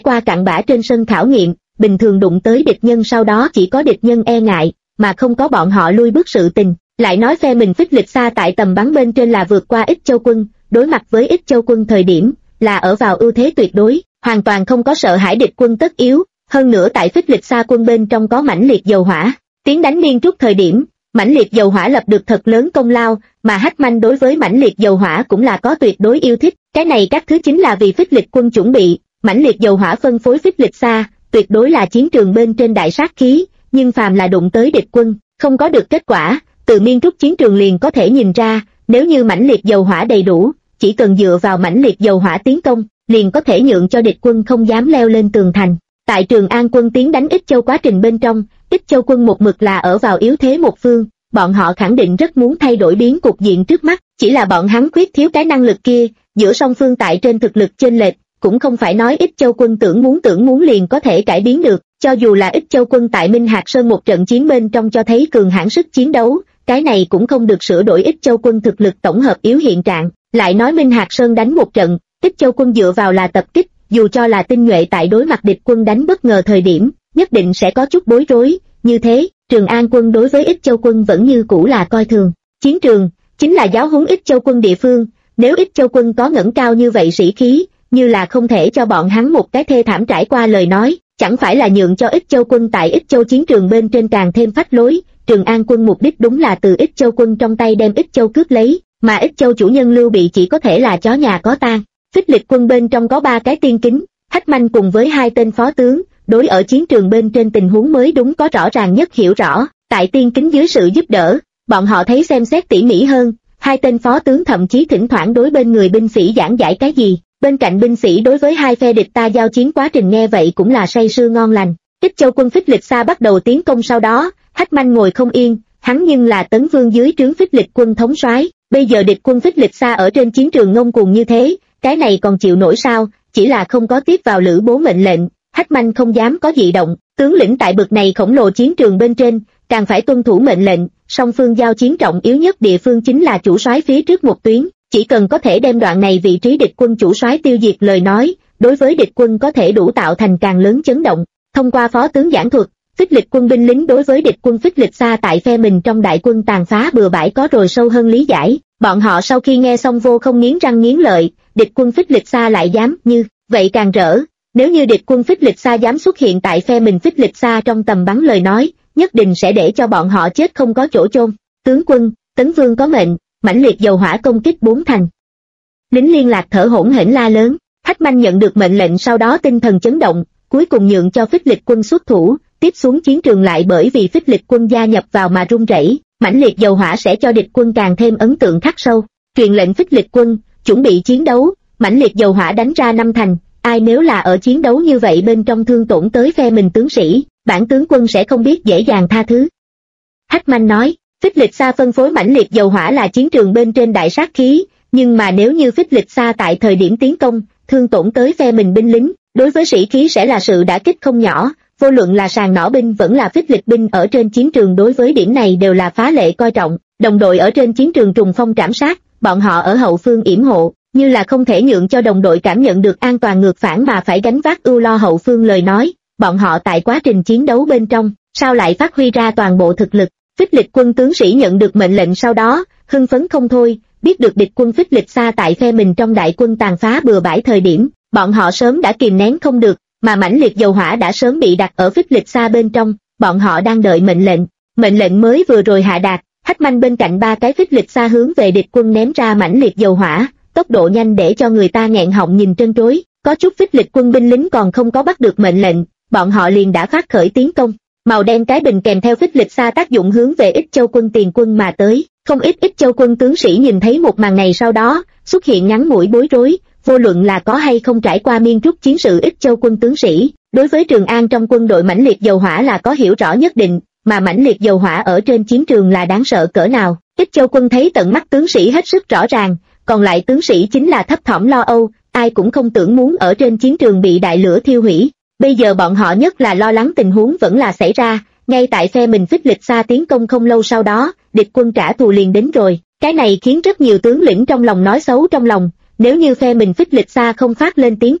qua cặn bã trên sân khảo nghiệm, bình thường đụng tới địch nhân sau đó chỉ có địch nhân e ngại, mà không có bọn họ lui bước sự tình. Lại nói phe mình Phích Lịch Sa tại tầm bắn bên trên là vượt qua Ích Châu quân, đối mặt với Ích Châu quân thời điểm, là ở vào ưu thế tuyệt đối, hoàn toàn không có sợ hãi địch quân tất yếu, hơn nữa tại Phích Lịch Sa quân bên trong có mãnh liệt dầu hỏa, tiến đánh Miên Trúc thời điểm, mãnh liệt dầu hỏa lập được thật lớn công lao, mà Hách Manh đối với mãnh liệt dầu hỏa cũng là có tuyệt đối yêu thích, cái này các thứ chính là vì Phích Lịch quân chuẩn bị, mãnh liệt dầu hỏa phân phối Phích Lịch Sa, tuyệt đối là chiến trường bên trên đại sát khí, nhưng phàm là đụng tới địch quân, không có được kết quả, từ Miên Trúc chiến trường liền có thể nhìn ra, nếu như mãnh liệt dầu hỏa đầy đủ, chỉ cần dựa vào mãnh liệt dầu hỏa tiến công, liền có thể nhượng cho địch quân không dám leo lên tường thành. Tại Trường An quân tiến đánh Ích Châu quá trình bên trong, Ích Châu quân một mực là ở vào yếu thế một phương, bọn họ khẳng định rất muốn thay đổi biến cục diện trước mắt, chỉ là bọn hắn khuyết thiếu cái năng lực kia, giữa song phương tại trên thực lực chênh lệch, cũng không phải nói Ích Châu quân tưởng muốn liền có thể cải biến được, cho dù là Ích Châu quân tại Minh Hạc Sơn một trận chiến bên trong cho thấy cường hãn sức chiến đấu, cái này cũng không được sửa đổi Ích Châu quân thực lực tổng hợp yếu hiện trạng. Lại nói Minh Hạc Sơn đánh một trận, Ích Châu quân dựa vào là tập kích, dù cho là tinh nhuệ tại đối mặt địch quân đánh bất ngờ thời điểm, nhất định sẽ có chút bối rối, như thế, Trường An quân đối với Ích Châu quân vẫn như cũ là coi thường. Chiến trường, chính là giáo huấn Ích Châu quân địa phương, nếu Ích Châu quân có ngẩng cao như vậy sĩ khí, như là không thể cho bọn hắn một cái thê thảm trải qua lời nói, chẳng phải là nhượng cho Ích Châu quân tại Ích Châu chiến trường bên trên càng thêm phách lối. Trường An quân mục đích đúng là từ Ích Châu quân trong tay đem Ích Châu cướp lấy, mà Ích Châu chủ nhân Lưu Bị chỉ có thể là chó nhà có tang. Phích Lịch quân bên trong có 3 cái tiên kính, Hách Manh cùng với 2 tên phó tướng, đối ở chiến trường bên trên tình huống mới đúng có rõ ràng nhất hiểu rõ, tại tiên kính dưới sự giúp đỡ, bọn họ thấy xem xét tỉ mỉ hơn, 2 tên phó tướng thậm chí thỉnh thoảng đối bên người binh sĩ giảng giải cái gì, bên cạnh binh sĩ đối với hai phe địch ta giao chiến quá trình nghe vậy cũng là say sưa ngon lành. Ích Châu quân Phích Lịch Sa bắt đầu tiến công sau đó, Hách Manh ngồi không yên, hắn nhưng là Tấn Vương dưới trướng Phích Lịch quân thống soái, bây giờ địch quân Phích Lịch Sa ở trên chiến trường ngông cuồng như thế, cái này còn chịu nổi sao, chỉ là không có tiếp vào Lữ Bố mệnh lệnh, Hách Manh không dám có dị động, tướng lĩnh tại bực này khổng lồ chiến trường bên trên, càng phải tuân thủ mệnh lệnh, song phương giao chiến trọng yếu nhất địa phương chính là chủ soái phía trước một tuyến, chỉ cần có thể đem đoạn này vị trí địch quân chủ soái tiêu diệt lời nói, đối với địch quân có thể đủ tạo thành càng lớn chấn động. Thông qua phó tướng giảng thuật, Phích Lịch quân binh lính đối với địch quân Phích Lịch Sa tại phe mình trong đại quân tàn phá bừa bãi có rồi sâu hơn lý giải, bọn họ sau khi nghe xong vô không nghiến răng nghiến lợi, địch quân Phích Lịch Sa lại dám như vậy càng rỡ, nếu như địch quân Phích Lịch Sa dám xuất hiện tại phe mình Phích Lịch Sa trong tầm bắn lời nói, nhất định sẽ để cho bọn họ chết không có chỗ chôn. Tướng quân, Tấn Vương có mệnh, mãnh liệt dầu hỏa công kích 4 thành. Lính liên lạc thở hổn hển la lớn, Hách Manh nhận được mệnh lệnh sau đó tinh thần chấn động, cuối cùng nhượng cho Phích Lịch quân xuất thủ, tiếp xuống chiến trường lại bởi vì Phích Lịch quân gia nhập vào mà rung rẩy, mãnh liệt dầu hỏa sẽ cho địch quân càng thêm ấn tượng khắc sâu. Truyền lệnh Phích Lịch quân, chuẩn bị chiến đấu, mãnh liệt dầu hỏa đánh ra 5 thành, ai nếu là ở chiến đấu như vậy bên trong thương tổn tới phe mình tướng sĩ, bản tướng quân sẽ không biết dễ dàng tha thứ. Hách Manh nói, Phích Lịch Sa phân phối mãnh liệt dầu hỏa là chiến trường bên trên đại sát khí, nhưng mà nếu như Phích Lịch Sa tại thời điểm tiến công, thương tổn tới phe mình binh lính, đối với sĩ khí sẽ là sự đả kích không nhỏ, vô luận là sàn nỏ binh vẫn là Phích Lịch binh ở trên chiến trường đối với điểm này đều là phá lệ coi trọng, đồng đội ở trên chiến trường trùng phong trảm sát, bọn họ ở hậu phương yểm hộ, như là không thể nhượng cho đồng đội cảm nhận được an toàn ngược phản mà phải gánh vác ưu lo hậu phương lời nói, bọn họ tại quá trình chiến đấu bên trong, sao lại phát huy ra toàn bộ thực lực. Phích Lịch quân tướng sĩ nhận được mệnh lệnh sau đó, hưng phấn không thôi, biết được địch quân Phích Lịch Sa tại phe mình trong đại quân tàn phá bừa bãi thời điểm, bọn họ sớm đã kìm nén không được, mà mãnh liệt dầu hỏa đã sớm bị đặt ở Phích Lịch Sa bên trong, bọn họ đang đợi mệnh lệnh. Mệnh lệnh mới vừa rồi hạ đạt, Hách Manh bên cạnh 3 cái Phích Lịch Sa hướng về địch quân ném ra mãnh liệt dầu hỏa, tốc độ nhanh để cho người ta nghẹn họng nhìn trân trối, có chút Phích Lịch quân binh lính còn không có bắt được mệnh lệnh, bọn họ liền đã phát khởi tiến công. Màu đen cái bình kèm theo Phích Lịch Sa tác dụng hướng về Ích Châu quân tiền quân mà tới, không ít Ích Châu quân tướng sĩ nhìn thấy một màn này sau đó, xuất hiện ngắn mũi bối rối, vô luận là có hay không trải qua Miên Trúc chiến sự Ích Châu quân tướng sĩ, đối với Trường An trong quân đội mãnh liệt dầu hỏa là có hiểu rõ nhất định, mà mãnh liệt dầu hỏa ở trên chiến trường là đáng sợ cỡ nào, Ích Châu quân thấy tận mắt tướng sĩ hết sức rõ ràng, còn lại tướng sĩ chính là thấp thỏm lo âu, ai cũng không tưởng muốn ở trên chiến trường bị đại lửa thiêu hủy. Bây giờ bọn họ nhất là lo lắng tình huống vẫn là xảy ra, ngay tại phe mình Phích Lịch Sa tiến công không lâu sau đó, địch quân trả thù liền đến rồi, cái này khiến rất nhiều tướng lĩnh trong lòng nói xấu trong lòng, nếu như phe mình Phích Lịch Sa không phát lên tiến công,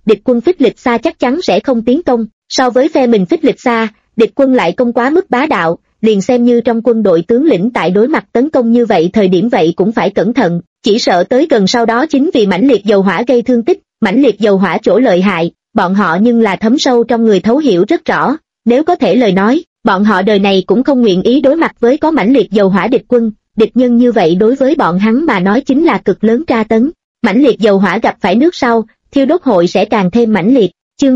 địch quân phích lịch xa chắc chắn sẽ không tiến công. So với phe mình phích lịch xa, địch quân lại công quá mức bá đạo, liền xem như trong quân đội tướng lĩnh tại đối mặt tấn công như vậy thời điểm vậy cũng phải cẩn thận, chỉ sợ tới gần sau đó chính vì mãnh liệt dầu hỏa gây thương tích. Mãnh liệt dầu hỏa chỗ lợi hại, bọn họ nhưng là thấm sâu trong người thấu hiểu rất rõ, nếu có thể lời nói, bọn họ đời này cũng không nguyện ý đối mặt với có mãnh liệt dầu hỏa địch quân, địch nhân như vậy đối với bọn hắn mà nói chính là cực lớn tra tấn. Mãnh liệt dầu hỏa gặp phải nước sau, thiêu đốt hội sẽ càng thêm mãnh liệt. Chương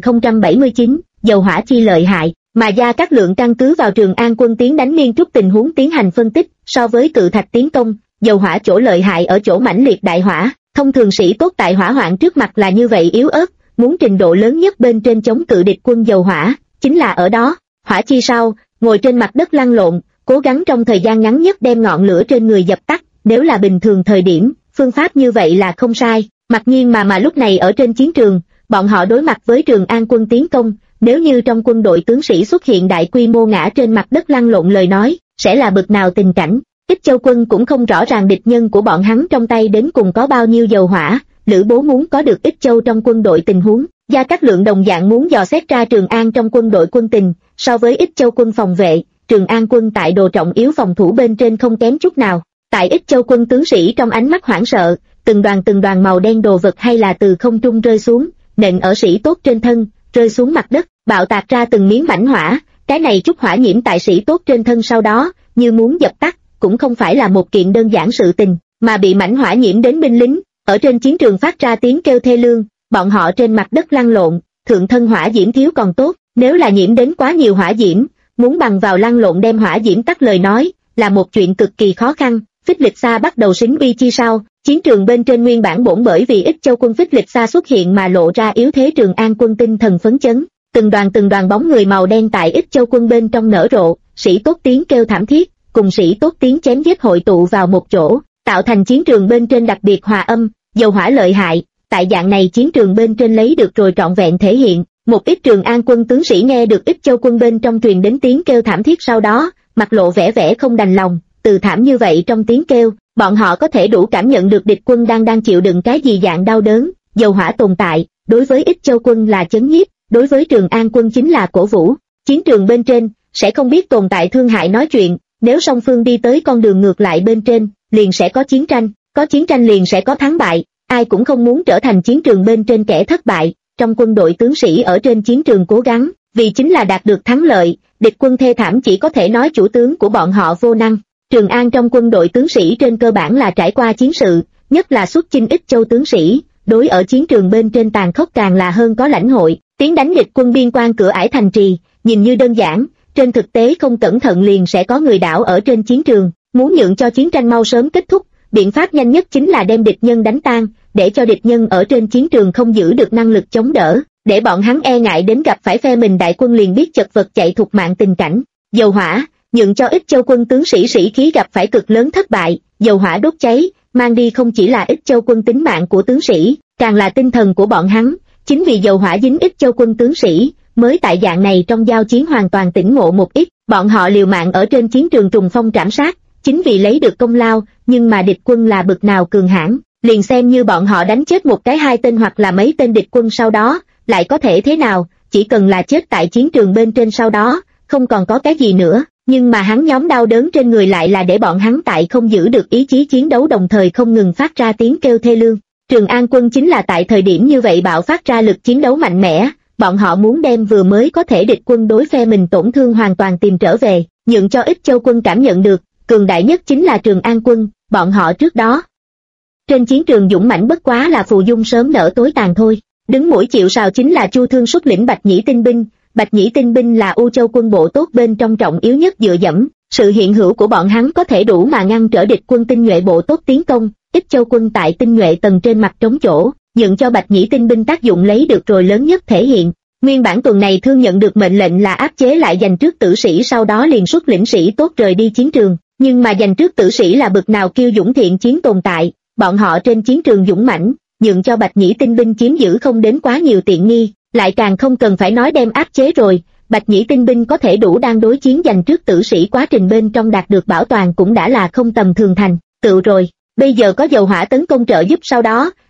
2079, dầu hỏa chi lợi hại, mà Gia Cát Lượng căn cứ vào Trường An quân tiến đánh Miên Trúc tình huống tiến hành phân tích, so với cự thạch tiến công, dầu hỏa chỗ lợi hại ở chỗ mãnh liệt đại hỏa, thông thường sĩ tốt tại hỏa hoạn trước mặt là như vậy yếu ớt, muốn trình độ lớn nhất bên trên chống cự địch quân dầu hỏa, chính là ở đó. Hỏa chi sau, ngồi trên mặt đất lăn lộn, cố gắng trong thời gian ngắn nhất đem ngọn lửa trên người dập tắt, nếu là bình thường thời điểm, phương pháp như vậy là không sai. Mặc nhiên mà lúc này ở trên chiến trường, bọn họ đối mặt với Trường An quân tiến công, nếu như trong quân đội tướng sĩ xuất hiện đại quy mô ngã trên mặt đất lăn lộn lời nói, sẽ là bực nào tình cảnh. Ích Châu quân cũng không rõ ràng địch nhân của bọn hắn trong tay đến cùng có bao nhiêu dầu hỏa, Lữ Bố muốn có được Ích Châu trong quân đội tình huống, Gia Cát Lượng đồng dạng muốn dò xét ra Trường An trong quân đội quân tình, so với Ích Châu quân phòng vệ, Trường An quân tại đồ trọng yếu phòng thủ bên trên không kém chút nào. Tại Ích Châu quân tướng sĩ trong ánh mắt hoảng sợ, từng đoàn màu đen đồ vật hay là từ không trung rơi xuống, nện ở sĩ tốt trên thân, rơi xuống mặt đất, bạo tạc ra từng miếng mảnh hỏa, cái này chút hỏa nhiễm tại sĩ tốt trên thân sau đó, như muốn dập tắt, cũng không phải là một kiện đơn giản sự tình, mà bị mảnh hỏa nhiễm đến binh lính, ở trên chiến trường phát ra tiếng kêu thê lương, bọn họ trên mặt đất lăn lộn, thượng thân hỏa diễm thiếu còn tốt, nếu là nhiễm đến quá nhiều hỏa diễm, muốn bằng vào lăn lộn đem hỏa diễm tắt lời nói, là một chuyện cực kỳ khó khăn. Phích lịch xa bắt đầu xính uy chi sau, chiến trường bên trên nguyên bản bổn bởi vì Ích Châu quân phích lịch xa xuất hiện mà lộ ra yếu thế Trường An quân tinh thần phấn chấn, từng đoàn bóng người màu đen tại Ích Châu quân bên trong nở rộ, sĩ tốt tiếng kêu thảm thiết, cùng sĩ tốt tiếng chém giết hội tụ vào một chỗ, tạo thành chiến trường bên trên đặc biệt hòa âm, dầu hỏa lợi hại. Tại dạng này chiến trường bên trên lấy được rồi trọn vẹn thể hiện, một ít Trường An quân tướng sĩ nghe được Ích Châu quân bên trong truyền đến tiếng kêu thảm thiết sau đó, mặt lộ vẻ không đành lòng, từ thảm như vậy trong tiếng kêu, bọn họ có thể đủ cảm nhận được địch quân đang chịu đựng cái gì dạng đau đớn. Dầu hỏa tồn tại, đối với Ích Châu quân là chấn nhiếp, đối với Trường An quân chính là cổ vũ. Chiến trường bên trên sẽ không biết tồn tại thương hại nói chuyện, nếu song phương đi tới con đường ngược lại bên trên, liền sẽ có chiến tranh liền sẽ có thắng bại, ai cũng không muốn trở thành chiến trường bên trên kẻ thất bại. Trong quân đội tướng sĩ ở trên chiến trường cố gắng, vì chính là đạt được thắng lợi, địch quân thê thảm chỉ có thể nói chủ tướng của bọn họ vô năng. Trường An trong quân đội tướng sĩ trên cơ bản là trải qua chiến sự, nhất là xuất chinh Ích Châu tướng sĩ, đối ở chiến trường bên trên tàn khốc càng là hơn có lãnh hội, tiến đánh địch quân biên quan cửa ải thành trì, nhìn như đơn giản, trên thực tế không cẩn thận liền sẽ có người đảo ở trên chiến trường, muốn nhượng cho chiến tranh mau sớm kết thúc, biện pháp nhanh nhất chính là đem địch nhân đánh tan, để cho địch nhân ở trên chiến trường không giữ được năng lực chống đỡ, để bọn hắn e ngại đến gặp phải phe mình đại quân liền biết chật vật chạy thục mạng tình cảnh. Dầu hỏa nhượng cho Ích Châu quân tướng sĩ sĩ khí gặp phải cực lớn thất bại, dầu hỏa đốt cháy, mang đi không chỉ là Ích Châu quân tính mạng của tướng sĩ, càng là tinh thần của bọn hắn. Chính vì dầu hỏa dính Ích Châu quân tướng sĩ, mới tại dạng này trong giao chiến hoàn toàn tỉnh ngộ một ít, bọn họ liều mạng ở trên chiến trường trùng phong trảm sát, chính vì lấy được công lao. Nhưng mà địch quân là bực nào cường hãn, liền xem như bọn họ đánh chết một cái hai tên hoặc là mấy tên địch quân sau đó, lại có thể thế nào, chỉ cần là chết tại chiến trường bên trên sau đó, không còn có cái gì nữa. Nhưng mà hắn nhóm đau đớn trên người lại là để bọn hắn tại không giữ được ý chí chiến đấu, đồng thời không ngừng phát ra tiếng kêu thê lương. Trường An quân chính là tại thời điểm như vậy bạo phát ra lực chiến đấu mạnh mẽ, bọn họ muốn đem vừa mới có thể địch quân đối phe mình tổn thương hoàn toàn tìm trở về, nhượng cho Ích Châu quân cảm nhận được, cường đại nhất chính là Trường An quân, bọn họ trước đó trên chiến trường dũng mãnh bất quá là phù dung sớm nở tối tàn thôi. Đứng mũi chịu sào chính là Chu Thương xuất lĩnh Bạch Nhĩ tinh binh. Bạch Nhĩ tinh binh là U Châu quân bộ tốt bên trong trọng yếu nhất dựa dẫm, sự hiện hữu của bọn hắn có thể đủ mà ngăn trở địch quân tinh nhuệ bộ tốt tiến công. Ích Châu quân tại tinh nhuệ tầng trên mặt trống chỗ, nhượng cho Bạch Nhĩ tinh binh tác dụng lấy được rồi lớn nhất thể hiện. Nguyên bản tuần này Thương nhận được mệnh lệnh là áp chế lại giành trước tử sĩ, sau đó liền xuất lĩnh sĩ tốt rời đi chiến trường, nhưng mà giành trước tử sĩ là bực nào kiêu dũng thiện chiến tồn tại, bọn họ trên chiến trường dũng mãnh, nhượng cho Bạch Nhĩ tinh binh chiếm giữ không đến quá nhiều tiện nghi, lại càng không cần phải nói đem áp chế rồi. Bạch Nhĩ tinh binh có thể đủ đang đối chiến giành trước tử sĩ quá trình bên trong đạt được bảo toàn cũng đã là không tầm thường thành tựu rồi. Bây giờ có dầu hỏa tấn công trợ giúp sau đó,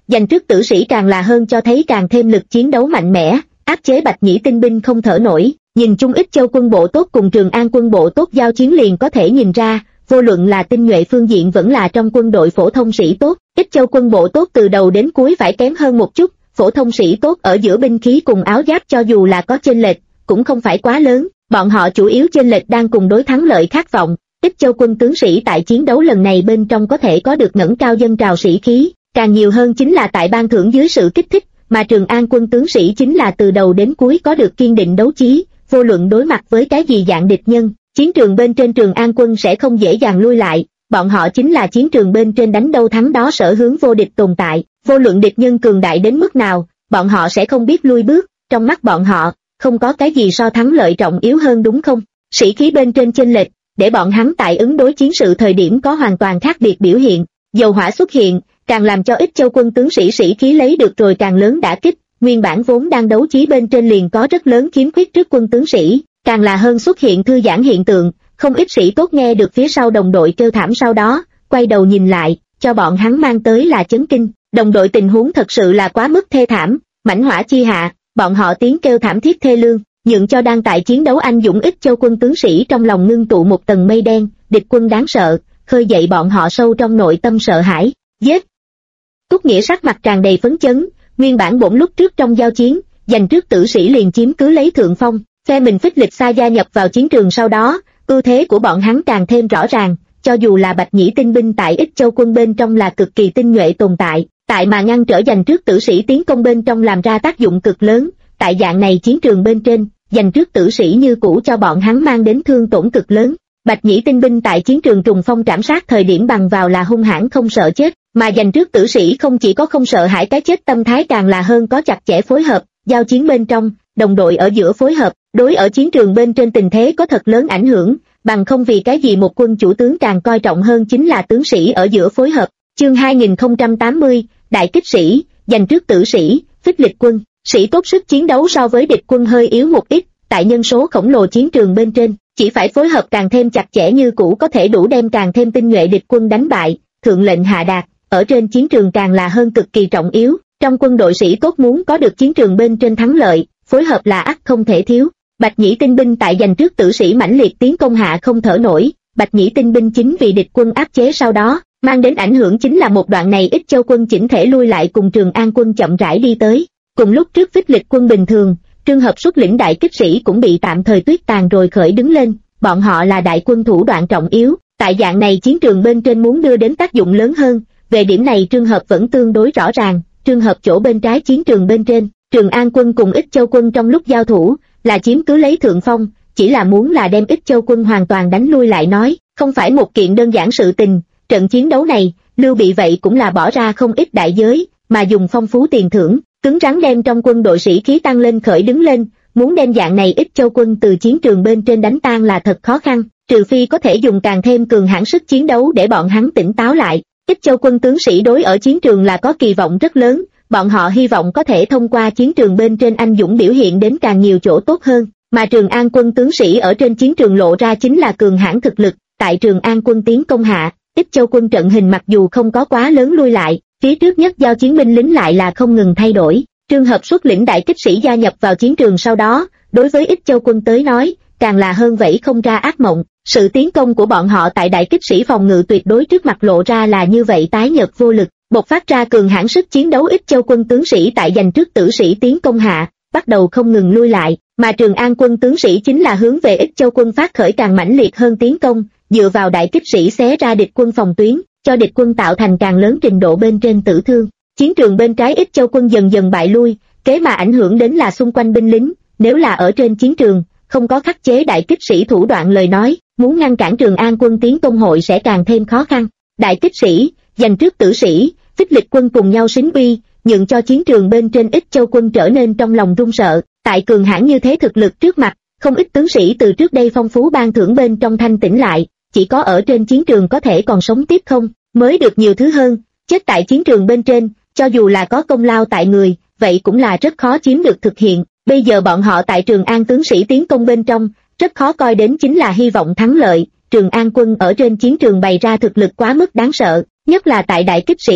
Giành trước tử sĩ càng là hơn cho thấy càng thêm lực chiến đấu mạnh mẽ, áp chế Bạch Nhĩ tinh binh không thở nổi. Nhìn chung Ích Châu quân bộ tốt cùng Trường An quân bộ tốt giao chiến liền có thể nhìn ra, vô luận là tinh nhuệ phương diện vẫn là trong quân đội phổ thông sĩ tốt, Ích Châu quân bộ tốt từ đầu đến cuối phải kém hơn một chút, phổ thông sĩ tốt ở giữa binh khí cùng áo giáp cho dù là có chênh lệch, cũng không phải quá lớn, bọn họ chủ yếu chênh lệch đang cùng đối thắng lợi khát vọng. Ích Châu quân tướng sĩ tại chiến đấu lần này bên trong có thể có được ngẩng cao dân trào sĩ khí, càng nhiều hơn chính là tại ban thưởng dưới sự kích thích, mà Trường An quân tướng sĩ chính là từ đầu đến cuối có được kiên định đấu chí, vô luận đối mặt với cái gì dạng địch nhân, chiến trường bên trên Trường An quân sẽ không dễ dàng lui lại, bọn họ chính là chiến trường bên trên đánh đâu thắng đó sở hướng vô địch tồn tại, vô luận địch nhân cường đại đến mức nào, bọn họ sẽ không biết lui bước, trong mắt bọn họ, không có cái gì so thắng lợi trọng yếu hơn đúng không? Sĩ khí bên trên chênh lệch, để bọn hắn tại ứng đối chiến sự thời điểm có hoàn toàn khác biệt biểu hiện, dầu hỏa xuất hiện, càng làm cho Ích Châu quân tướng sĩ sĩ khí lấy được rồi càng lớn đả kích, nguyên bản vốn đang đấu chí bên trên liền có rất lớn khiếm khuyết trước quân tướng sĩ, càng là hơn xuất hiện thư giãn hiện tượng, không ít sĩ tốt nghe được phía sau đồng đội kêu thảm sau đó, quay đầu nhìn lại, cho bọn hắn mang tới là chấn kinh, đồng đội tình huống thật sự là quá mức thê thảm, mãnh hỏa chi hạ, bọn họ tiếng kêu thảm thiết thê lương, nhượng cho đang tại chiến đấu anh dũng Ích Châu quân tướng sĩ trong lòng ngưng tụ một tầng mây đen, địch quân đáng sợ, khơi dậy bọn họ sâu trong nội tâm sợ hãi, giết. Túc Nghĩa sắc mặt tràn đầy phấn chấn, nguyên bản bổn lúc trước trong giao chiến, giành trước tử sĩ liền chiếm cứ lấy thượng phong, phe mình Phích Lịch Sa gia nhập vào chiến trường sau đó, ưu thế của bọn hắn càng thêm rõ ràng, cho dù là Bạch Nhĩ tinh binh tại Ích Châu quân bên trong là cực kỳ tinh nhuệ tồn tại, tại mà ngăn trở giành trước tử sĩ tiến công bên trong làm ra tác dụng cực lớn, tại dạng này chiến trường bên trên, giành trước tử sĩ như cũ cho bọn hắn mang đến thương tổn cực lớn. Bạch Nhĩ tinh binh tại chiến trường trùng phong trảm sát thời điểm bằng vào là hung hãn không sợ chết, mà giành trước tử sĩ không chỉ có không sợ hãi cái chết tâm thái càng là hơn có chặt chẽ phối hợp, giao chiến bên trong, đồng đội ở giữa phối hợp, đối ở chiến trường bên trên tình thế có thật lớn ảnh hưởng, bằng không vì cái gì một quân chủ tướng càng coi trọng hơn chính là tướng sĩ ở giữa phối hợp. Chương 2080, Đại kích sĩ, giành trước tử sĩ, Phích Lịch quân, sĩ tốt sức chiến đấu so với địch quân hơi yếu một ít, tại nhân số khổng lồ chiến trường bên trên, chỉ phải phối hợp càng thêm chặt chẽ như cũ có thể đủ đem càng thêm tinh nhuệ địch quân đánh bại, thượng lệnh hạ đạt, ở trên chiến trường càng là hơn cực kỳ trọng yếu, trong quân đội sĩ tốt muốn có được chiến trường bên trên thắng lợi, phối hợp là ắt không thể thiếu. Bạch Nhĩ tinh binh tại giành trước tử sĩ mãnh liệt tiến công hạ không thở nổi, Bạch Nhĩ tinh binh chính vì địch quân áp chế sau đó, mang đến ảnh hưởng chính là một đoạn này Ích Châu quân chỉnh thể lui lại cùng Trường An quân chậm rãi đi tới. Cùng lúc trước Phích Lịch quân bình thường, Trương Hợp xuất lĩnh đại kích sĩ cũng bị tạm thời tuyết tàn rồi khởi đứng lên, bọn họ là đại quân thủ đoạn trọng yếu, tại dạng này chiến trường bên trên muốn đưa đến tác dụng lớn hơn, về điểm này Trương Hợp vẫn tương đối rõ ràng. Trương Hợp chỗ bên trái chiến trường bên trên, Trường An quân cùng Ích Châu quân trong lúc giao thủ, là chiếm cứ lấy thượng phong, chỉ là muốn là đem Ích Châu quân hoàn toàn đánh lui lại nói, không phải một kiện đơn giản sự tình. Trận chiến đấu này, Lưu Bị vậy cũng là bỏ ra không ít đại giới, mà dùng phong phú tiền thưởng, cứng rắn đem trong quân đội sĩ khí tăng lên khởi đứng lên, muốn đem dạng này Ích Châu quân từ chiến trường bên trên đánh tan là thật khó khăn, trừ phi có thể dùng càng thêm cường hãn sức chiến đấu để bọn hắn tỉnh táo lại. Ích Châu quân tướng sĩ đối ở chiến trường là có kỳ vọng rất lớn, bọn họ hy vọng có thể thông qua chiến trường bên trên anh dũng biểu hiện đến càng nhiều chỗ tốt hơn, mà Trường An quân tướng sĩ ở trên chiến trường lộ ra chính là cường hãn thực lực, tại Trường An quân tiến công hạ, Ích Châu quân trận hình mặc dù không có quá lớn lui lại, phía trước nhất giao chiến binh lính lại là không ngừng thay đổi. Trương Hợp xuất lĩnh đại kích sĩ gia nhập vào chiến trường sau đó, đối với Ích Châu quân tới nói, càng là hơn vẫy không ra ác mộng, sự tiến công của bọn họ tại đại kích sĩ phòng ngự tuyệt đối trước mặt lộ ra là như vậy tái nhợt vô lực, bộc phát ra cường hãn sức chiến đấu Ích Châu quân tướng sĩ tại giành trước tử sĩ tiến công hạ, bắt đầu không ngừng lui lại, mà Trường An quân tướng sĩ chính là hướng về Ích Châu quân phát khởi càng mãnh liệt hơn tiến công, dựa vào đại kích sĩ xé ra địch quân phòng tuyến, cho địch quân tạo thành càng lớn trình độ bên trên tử thương. Chiến trường bên trái Ích Châu quân dần dần bại lui, kế mà ảnh hưởng đến là xung quanh binh lính, nếu là ở trên chiến trường, không có khắc chế đại kích sĩ thủ đoạn lời nói, muốn ngăn cản Trường An quân tiến công hội sẽ càng thêm khó khăn. Đại kích sĩ, giành trước tử sĩ, Phích Lịch quân cùng nhau xính uy, nhượng cho chiến trường bên trên Ích Châu quân trở nên trong lòng run sợ, tại cường hãn như thế thực lực trước mặt, không ít tướng sĩ từ trước đây phong phú ban thưởng bên trong thanh tỉnh lại, chỉ có ở trên chiến trường có thể còn sống tiếp không, mới được nhiều thứ hơn, chết tại chiến trường bên trên, cho dù là có công lao tại người, vậy cũng là rất khó chiếm được thực hiện. Bây giờ bọn họ tại Trường An tướng sĩ tiến công bên trong, rất khó coi đến chính là hy vọng thắng lợi. Trường An quân ở trên chiến trường bày ra thực lực quá mức đáng sợ, nhất là tại đại kích sĩ,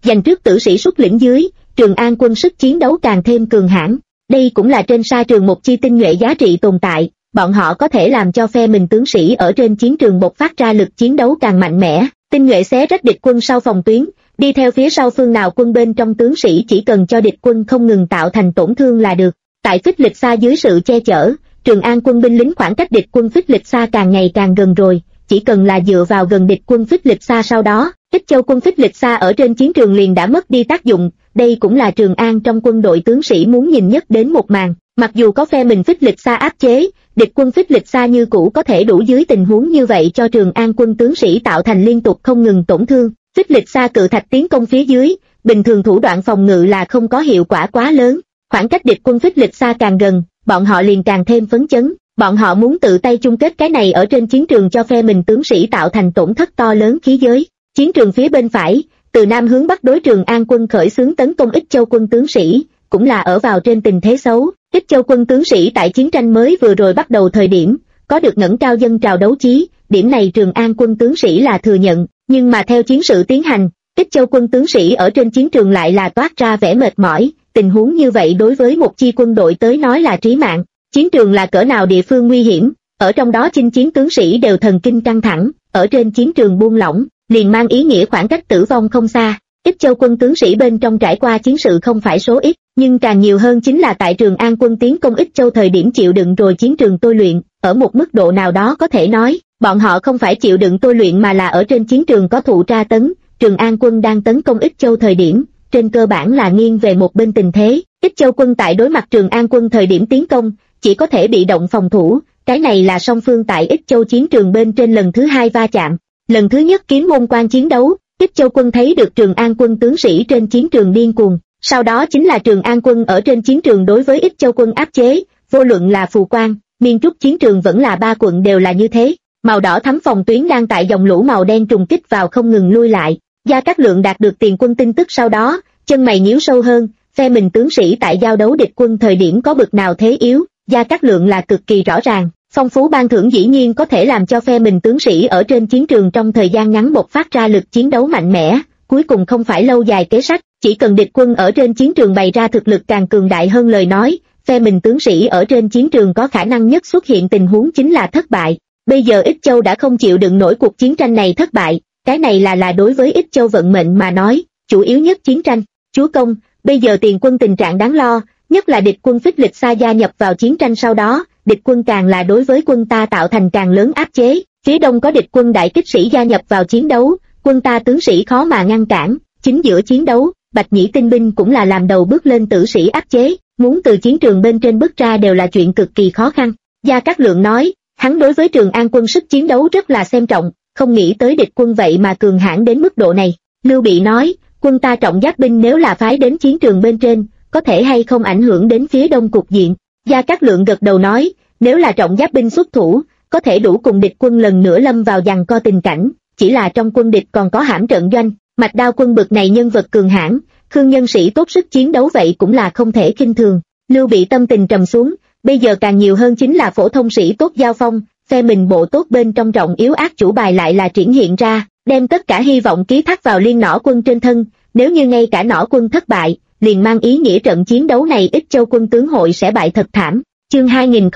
Giành trước tử sĩ xuất lĩnh dưới, Trường An quân sức chiến đấu càng thêm cường hãn. Đây cũng là trên sa trường một chi tinh nhuệ giá trị tồn tại, bọn họ có thể làm cho phe mình tướng sĩ ở trên chiến trường bộc phát ra lực chiến đấu càng mạnh mẽ. Tinh nhuệ xé rách địch quân sau phòng tuyến, đi theo phía sau phương nào quân bên trong tướng sĩ chỉ cần cho địch quân không ngừng tạo thành tổn thương là được. Tại Phích Lịch Sa dưới sự che chở, Trường An quân binh lính khoảng cách địch quân Phích Lịch Sa càng ngày càng gần rồi, chỉ cần là dựa vào gần địch quân Phích Lịch Sa sau đó, Ích Châu quân Phích Lịch Sa ở trên chiến trường liền đã mất đi tác dụng. Đây cũng là Trường An trong quân đội tướng sĩ muốn nhìn nhất đến một màn. Mặc dù có phe mình Phích Lịch Sa áp chế, địch quân Phích Lịch Sa như cũ có thể đủ dưới tình huống như vậy cho Trường An quân tướng sĩ tạo thành liên tục không ngừng tổn thương. Phích Lịch Sa cự thạch tiến công phía dưới, bình thường thủ đoạn phòng ngự là không có hiệu quả quá lớn. Khoảng cách địch quân Phích Lịch Sa càng gần, bọn họ liền càng thêm phấn chấn. Bọn họ muốn tự tay chung kết cái này ở trên chiến trường cho phe mình tướng sĩ tạo thành tổn thất to lớn khí giới. Chiến trường phía bên phải, từ nam hướng bắc đối Trường An quân khởi xướng tấn công Ích Châu quân tướng sĩ, cũng là ở vào trên tình thế xấu. Ích Châu quân tướng sĩ tại chiến tranh mới vừa rồi bắt đầu thời điểm, có được ngẩng cao dân trào đấu chí, điểm này Trường An quân tướng sĩ là thừa nhận, nhưng mà theo chiến sự tiến hành, Ích Châu quân tướng sĩ ở trên chiến trường lại là toát ra vẻ mệt mỏi, tình huống như vậy đối với một chi quân đội tới nói là trí mạng. Chiến trường là cỡ nào địa phương nguy hiểm, ở trong đó chinh chiến tướng sĩ đều thần kinh căng thẳng, ở trên chiến trường buông lỏng, liền mang ý nghĩa khoảng cách tử vong không xa. Ích Châu quân tướng sĩ bên trong trải qua chiến sự không phải số ít, nhưng càng nhiều hơn chính là tại Trường An quân tiến công Ích Châu thời điểm chịu đựng rồi chiến trường tôi luyện, ở một mức độ nào đó có thể nói, bọn họ không phải chịu đựng tôi luyện mà là ở trên chiến trường có thụ tra tấn. Trường An quân đang tấn công Ích Châu thời điểm, trên cơ bản là nghiêng về một bên tình thế. Ích Châu quân tại đối mặt Trường An quân thời điểm tiến công, chỉ có thể bị động phòng thủ, cái này là song phương tại Ích Châu chiến trường bên trên lần thứ hai va chạm. Lần thứ nhất Kiếm Môn Quan chiến đấu, Ích Châu quân thấy được Trường An quân tướng sĩ trên chiến trường điên cuồng, sau đó chính là Trường An quân ở trên chiến trường đối với Ích Châu quân áp chế, vô luận là Phù Quan, Miên Trúc chiến trường vẫn là ba quận đều là như thế. Màu đỏ thắm phòng tuyến đang tại dòng lũ màu đen trùng kích vào không ngừng lui lại. Gia Cát Lượng đạt được tiền quân tin tức sau đó, chân mày nhíu sâu hơn, phe mình tướng sĩ tại giao đấu địch quân thời điểm có bực nào thế yếu, Gia Cát Lượng là cực kỳ rõ ràng. Phong phú ban thưởng dĩ nhiên có thể làm cho phe mình tướng sĩ ở trên chiến trường trong thời gian ngắn bộc phát ra lực chiến đấu mạnh mẽ, cuối cùng không phải lâu dài kế sách, chỉ cần địch quân ở trên chiến trường bày ra thực lực càng cường đại hơn lời nói, phe mình tướng sĩ ở trên chiến trường có khả năng nhất xuất hiện tình huống chính là thất bại. Bây giờ Ích Châu đã không chịu đựng nổi cuộc chiến tranh này thất bại, cái này là đối với Ích Châu vận mệnh mà nói, chủ yếu nhất chiến tranh. Chúa công, bây giờ tiền quân tình trạng đáng lo, nhất là địch quân Phích Lịch Sa gia nhập vào chiến tranh sau đó, địch quân càng là đối với quân ta tạo thành càng lớn áp chế, phía đông có địch quân đại kích sĩ gia nhập vào chiến đấu, quân ta tướng sĩ khó mà ngăn cản, chính giữa chiến đấu, Bạch Nhĩ tinh binh cũng là làm đầu bước lên tử sĩ áp chế, muốn từ chiến trường bên trên bước ra đều là chuyện cực kỳ khó khăn. Gia Cát Lượng nói, hắn đối với Trường An quân sức chiến đấu rất là xem trọng, không nghĩ tới địch quân vậy mà cường hãn đến mức độ này. Lưu Bị nói, quân ta trọng giáp binh nếu là phái đến chiến trường bên trên, có thể hay không ảnh hưởng đến phía đông cục diện. Gia Cát Lượng gật đầu nói, nếu là trọng giáp binh xuất thủ, có thể đủ cùng địch quân lần nữa lâm vào giằng co tình cảnh, chỉ là trong quân địch còn có Hãm Trận Doanh, Mạch Đao quân bực này nhân vật cường hãn, Khương nhân sĩ tốt sức chiến đấu vậy cũng là không thể khinh thường. Lưu Bị tâm tình trầm xuống, bây giờ càng nhiều hơn chính là phổ thông sĩ tốt giao phong, phe mình bộ tốt bên trong trọng yếu ác chủ bài lại là triển hiện ra, đem tất cả hy vọng ký thác vào Liên Nỏ quân trên thân, nếu như ngay cả Nỏ quân thất bại, liền mang ý nghĩa trận chiến đấu này Ích Châu quân tướng hội sẽ bại thật thảm. Chương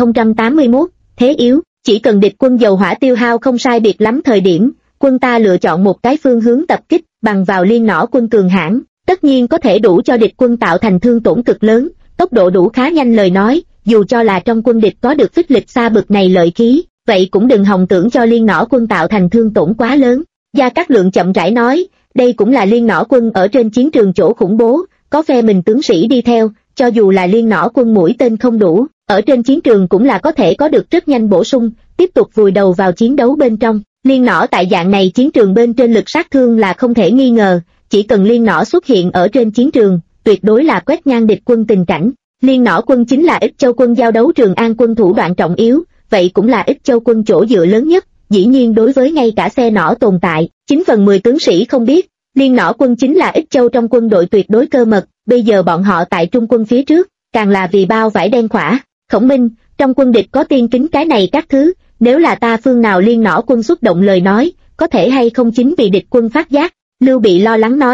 2081, thế yếu, chỉ cần địch quân dầu hỏa tiêu hao không sai biệt lắm thời điểm, quân ta lựa chọn một cái phương hướng tập kích, bằng vào Liên Nỏ quân cường hãn, tất nhiên có thể đủ cho địch quân tạo thành thương tổn cực lớn, tốc độ đủ khá nhanh lời nói, dù cho là trong quân địch có được Phích Lịch Sa bực này lợi khí, vậy cũng đừng hòng tưởng cho Liên Nỏ quân tạo thành thương tổn quá lớn. Gia Cát Lượng chậm rãi nói, đây cũng là Liên Nỏ quân ở trên chiến trường chỗ khủng bố, có phe mình tướng sĩ đi theo, cho dù là Liên Nỏ quân mũi tên không đủ, ở trên chiến trường cũng là có thể có được rất nhanh bổ sung, tiếp tục vùi đầu vào chiến đấu bên trong. Liên Nỏ tại dạng này chiến trường bên trên lực sát thương là không thể nghi ngờ, chỉ cần Liên Nỏ xuất hiện ở trên chiến trường, tuyệt đối là quét ngang địch quân tình cảnh. Liên Nỏ quân chính là Ích Châu quân giao đấu Trường An quân thủ đoạn trọng yếu, vậy cũng là Ích Châu quân chỗ dựa lớn nhất, dĩ nhiên đối với ngay cả xe nỏ tồn tại, 9/10 tướng sĩ không biết, Liên Nỏ quân chính là Ích Châu trong quân đội tuyệt đối cơ mật, bây giờ bọn họ tại trung quân phía trước, càng là vì bao vải đen khỏa. Khổng Minh, trong quân địch có tiên kính cái này các thứ, nếu là ta phương nào Liên Nỏ quân xuất động lời nói, có thể hay không chính vì địch quân phát giác. Lưu Bị lo lắng nói,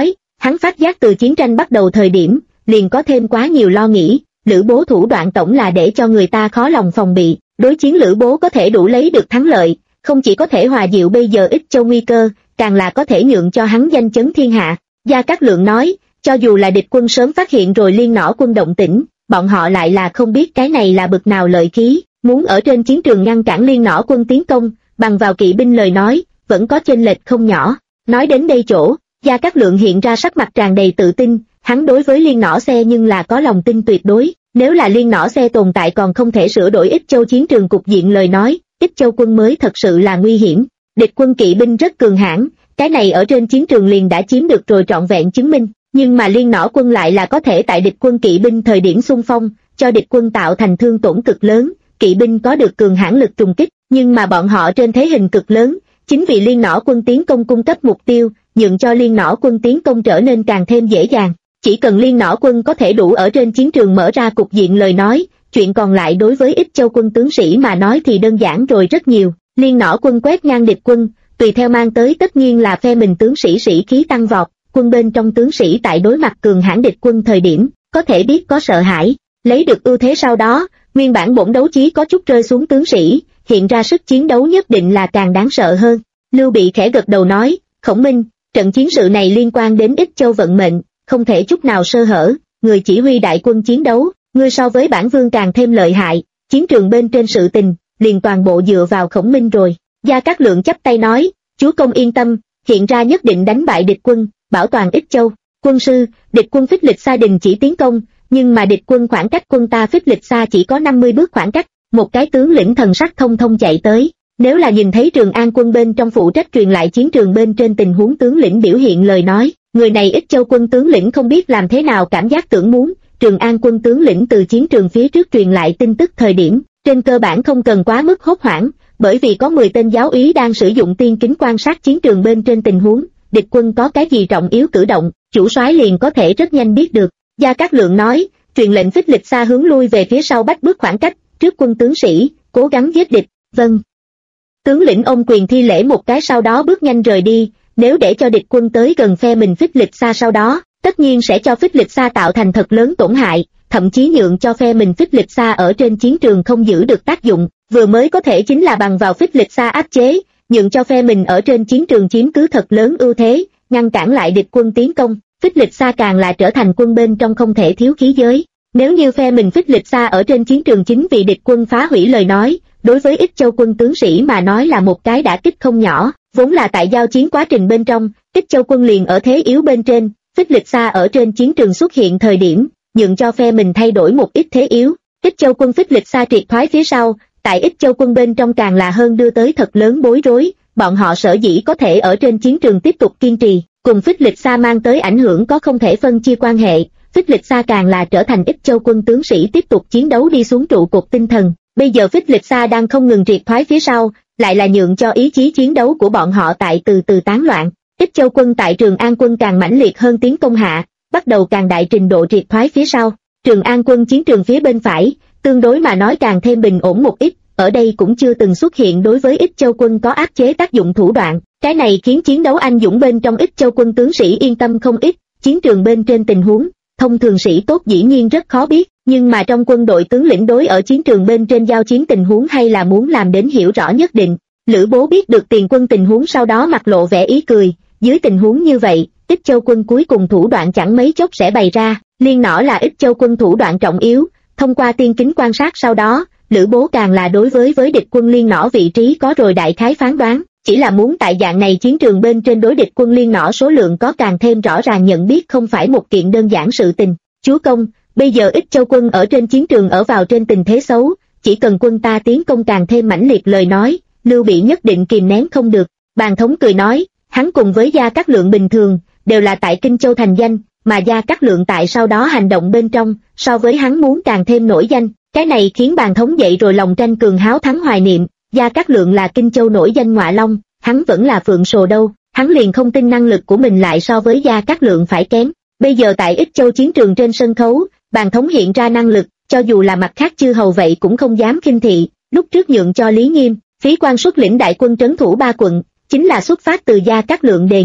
Hắn phát giác từ chiến tranh bắt đầu thời điểm, liền có thêm quá nhiều lo nghĩ, Lữ Bố thủ đoạn tổng là để cho người ta khó lòng phòng bị, đối chiến Lữ Bố có thể đủ lấy được thắng lợi, không chỉ có thể hòa dịu bây giờ Ích Châu nguy cơ, càng là có thể nhượng cho hắn danh chấn thiên hạ. Gia Cát Lượng nói, cho dù là địch quân sớm phát hiện rồi Liên Nỏ quân động tĩnh, bọn họ lại là không biết cái này là bực nào lợi khí, muốn ở trên chiến trường ngăn cản Liên Nỏ quân tiến công, bằng vào kỵ binh lời nói, vẫn có chênh lệch không nhỏ. Nói đến đây chỗ, Gia Cát Lượng hiện ra sắc mặt tràn đầy tự tin, hắn đối với Liên Nỏ xe nhưng là có lòng tin tuyệt đối, nếu là Liên Nỏ xe tồn tại còn không thể sửa đổi Ích Châu chiến trường cục diện lời nói, Ích Châu quân mới thật sự là nguy hiểm. Địch quân kỵ binh rất cường hãn, cái này ở trên chiến trường liền đã chiếm được rồi trọn vẹn chứng minh, nhưng mà Liên Nỏ quân lại là có thể tại địch quân kỵ binh thời điểm xung phong, cho địch quân tạo thành thương tổn cực lớn, kỵ binh có được cường hãn lực trùng kích, nhưng mà bọn họ trên thế hình cực lớn, chính vì Liên Nỏ quân tiến công cung cấp mục tiêu, nhượng cho Liên Nỏ quân tiến công trở nên càng thêm dễ dàng. Chỉ cần Liên Nỏ quân có thể đủ ở trên chiến trường mở ra cục diện lời nói, chuyện còn lại đối với Ích Châu quân tướng sĩ mà nói thì đơn giản rồi rất nhiều. Liên Nỏ quân quét ngang địch quân, tùy theo mang tới tất nhiên là phe mình tướng sĩ sĩ khí tăng vọt, quân bên trong tướng sĩ tại đối mặt cường hãn địch quân thời điểm, có thể biết có sợ hãi, lấy được ưu thế sau đó, nguyên bản bổn đấu chí có chút rơi xuống tướng sĩ, hiện ra sức chiến đấu nhất định là càng đáng sợ hơn. Lưu Bị khẽ gật đầu nói, Khổng Minh, trận chiến sự này liên quan đến Ích Châu vận mệnh, không thể chút nào sơ hở, người chỉ huy đại quân chiến đấu, ngươi so với bản vương càng thêm lợi hại, chiến trường bên trên sự tình, liền toàn bộ dựa vào Khổng Minh rồi. Gia Cát Lượng chắp tay nói, chúa công yên tâm, hiện ra nhất định đánh bại địch quân, bảo toàn Ích Châu. Quân sư, địch quân Phích Lịch Sa đình chỉ tiến công, nhưng mà địch quân khoảng cách quân ta Phích Lịch Sa chỉ có 50 bước khoảng cách, một cái tướng lĩnh thần sắc thông thông chạy tới. Nếu là nhìn thấy Trường An quân bên trong phụ trách truyền lại chiến trường bên trên tình huống tướng lĩnh biểu hiện lời nói, người này Ích Châu quân tướng lĩnh không biết làm thế nào cảm giác tưởng muốn, Trường An quân tướng lĩnh từ chiến trường phía trước truyền lại tin tức thời điểm, trên cơ bản không cần quá mức hốt hoảng, bởi vì có 10 tên giáo úy đang sử dụng tiên kính quan sát chiến trường bên trên tình huống, địch quân có cái gì trọng yếu cử động, chủ soái liền có thể rất nhanh biết được. Gia Cát Lượng nói, truyền lệnh Phích Lịch Sa hướng lui về phía sau bách bước khoảng cách, trước quân tướng sĩ, cố gắng giết địch. Vâng. Tướng lĩnh ôm quyền thi lễ một cái sau đó bước nhanh rời đi, nếu để cho địch quân tới gần phe mình Phích Lịch Sa sau đó, tất nhiên sẽ cho Phích Lịch Sa tạo thành thật lớn tổn hại, thậm chí nhượng cho phe mình Phích Lịch Sa ở trên chiến trường không giữ được tác dụng, vừa mới có thể chính là bằng vào Phích Lịch Sa áp chế, nhượng cho phe mình ở trên chiến trường chiếm cứ thật lớn ưu thế, ngăn cản lại địch quân tiến công, Phích Lịch Sa càng là trở thành quân bên trong không thể thiếu khí giới. Nếu như phe mình Phích Lịch Sa ở trên chiến trường chính vì địch quân phá hủy lời nói, đối với Ích Châu quân tướng sĩ mà nói là một cái đả kích không nhỏ, vốn là tại giao chiến quá trình bên trong, Ích Châu quân liền ở thế yếu bên trên, Phích Lịch Sa ở trên chiến trường xuất hiện thời điểm, nhượng cho phe mình thay đổi một ít thế yếu, Ích Châu quân Phích Lịch Sa triệt thoái phía sau, tại Ích Châu quân bên trong càng là hơn đưa tới thật lớn bối rối, bọn họ sở dĩ có thể ở trên chiến trường tiếp tục kiên trì, cùng Phích Lịch Sa mang tới ảnh hưởng có không thể phân chia quan hệ, Phích Lịch Sa càng là trở thành Ích Châu quân tướng sĩ tiếp tục chiến đấu đi xuống trụ cột tinh thần. Bây giờ Phích Lịch Sa đang không ngừng triệt thoái phía sau, lại là nhượng cho ý chí chiến đấu của bọn họ tại từ từ tán loạn. Ích Châu quân tại Trường An quân càng mãnh liệt hơn tiến công hạ, bắt đầu càng đại trình độ triệt thoái phía sau. Trường An quân chiến trường phía bên phải, tương đối mà nói càng thêm bình ổn một ít, ở đây cũng chưa từng xuất hiện đối với Ích Châu quân có áp chế tác dụng thủ đoạn. Cái này khiến chiến đấu anh dũng bên trong Ích Châu quân tướng sĩ yên tâm không ít, chiến trường bên trên tình huống, thông thường sĩ tốt dĩ nhiên rất khó biết, nhưng mà trong quân đội tướng lĩnh đối ở chiến trường bên trên giao chiến tình huống hay là muốn làm đến hiểu rõ nhất định. Lữ Bố biết được tiền quân tình huống sau đó mặt lộ vẻ ý cười, dưới tình huống như vậy, Ích Châu quân cuối cùng thủ đoạn chẳng mấy chốc sẽ bày ra, Liên Nỏ là Ích Châu quân thủ đoạn trọng yếu, thông qua tiên kính quan sát sau đó, Lữ Bố càng là đối với địch quân Liên Nỏ vị trí có rồi đại khái phán đoán, chỉ là muốn tại dạng này chiến trường bên trên đối địch quân Liên Nỏ số lượng có càng thêm rõ ràng nhận biết không phải một kiện đơn giản sự tình. Chúa công, bây giờ Ích Châu quân ở trên chiến trường ở vào trên tình thế xấu, chỉ cần quân ta tiến công càng thêm mãnh liệt lời nói, Lưu Bị nhất định kìm nén không được. Bàn thống cười nói, hắn cùng với Gia Cát Lượng bình thường, đều là tại Kinh Châu thành danh, mà Gia Cát Lượng tại sau đó hành động bên trong, so với hắn muốn càng thêm nổi danh, cái này khiến bàn thống dậy rồi lòng tranh cường háo thắng hoài niệm. Gia Cát Lượng là Kinh Châu nổi danh ngọa long, hắn vẫn là phượng sồ đâu, hắn liền không tin năng lực của mình lại so với Gia Cát Lượng phải kém. Bây giờ tại Ích Châu chiến trường trên sân khấu, bàn thống hiện ra năng lực, cho dù là mặt khác chư hầu vậy cũng không dám khinh thị, lúc trước nhượng cho Lý Nghiêm, phí quan xuất lĩnh đại quân trấn thủ 3 quận, chính là xuất phát từ Gia Cát Lượng đề nghị,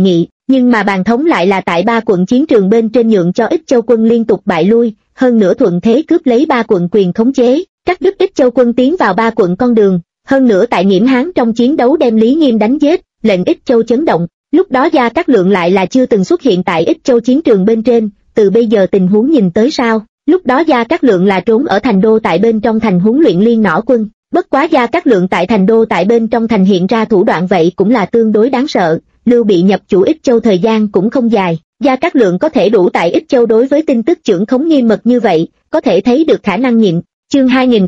nhưng mà bàn thống lại là tại 3 quận chiến trường bên trên nhượng cho Ích Châu quân liên tục bại lui, hơn nữa thuận thế cướp lấy 3 quận quyền khống chế, cắt đứt Ích Châu quân tiến vào 3 quận con đường, hơn nữa tại Nghiễm Hán trong chiến đấu đem Lý Nghiêm đánh giết, lệnh Ích Châu chấn động. Lúc đó Gia Cát Lượng lại là chưa từng xuất hiện tại Ích Châu chiến trường bên trên, từ bây giờ tình huống nhìn tới sao, lúc đó Gia Cát Lượng là trốn ở thành đô tại bên trong thành huấn luyện liên nỏ quân, bất quá Gia Cát Lượng tại thành đô tại bên trong thành hiện ra thủ đoạn vậy cũng là tương đối đáng sợ. Lưu Bị nhập chủ Ích Châu thời gian cũng không dài, Gia Cát Lượng có thể đủ tại Ích Châu đối với tin tức chưởng khống nghiêm mật như vậy, có thể thấy được khả năng nhịn. Chương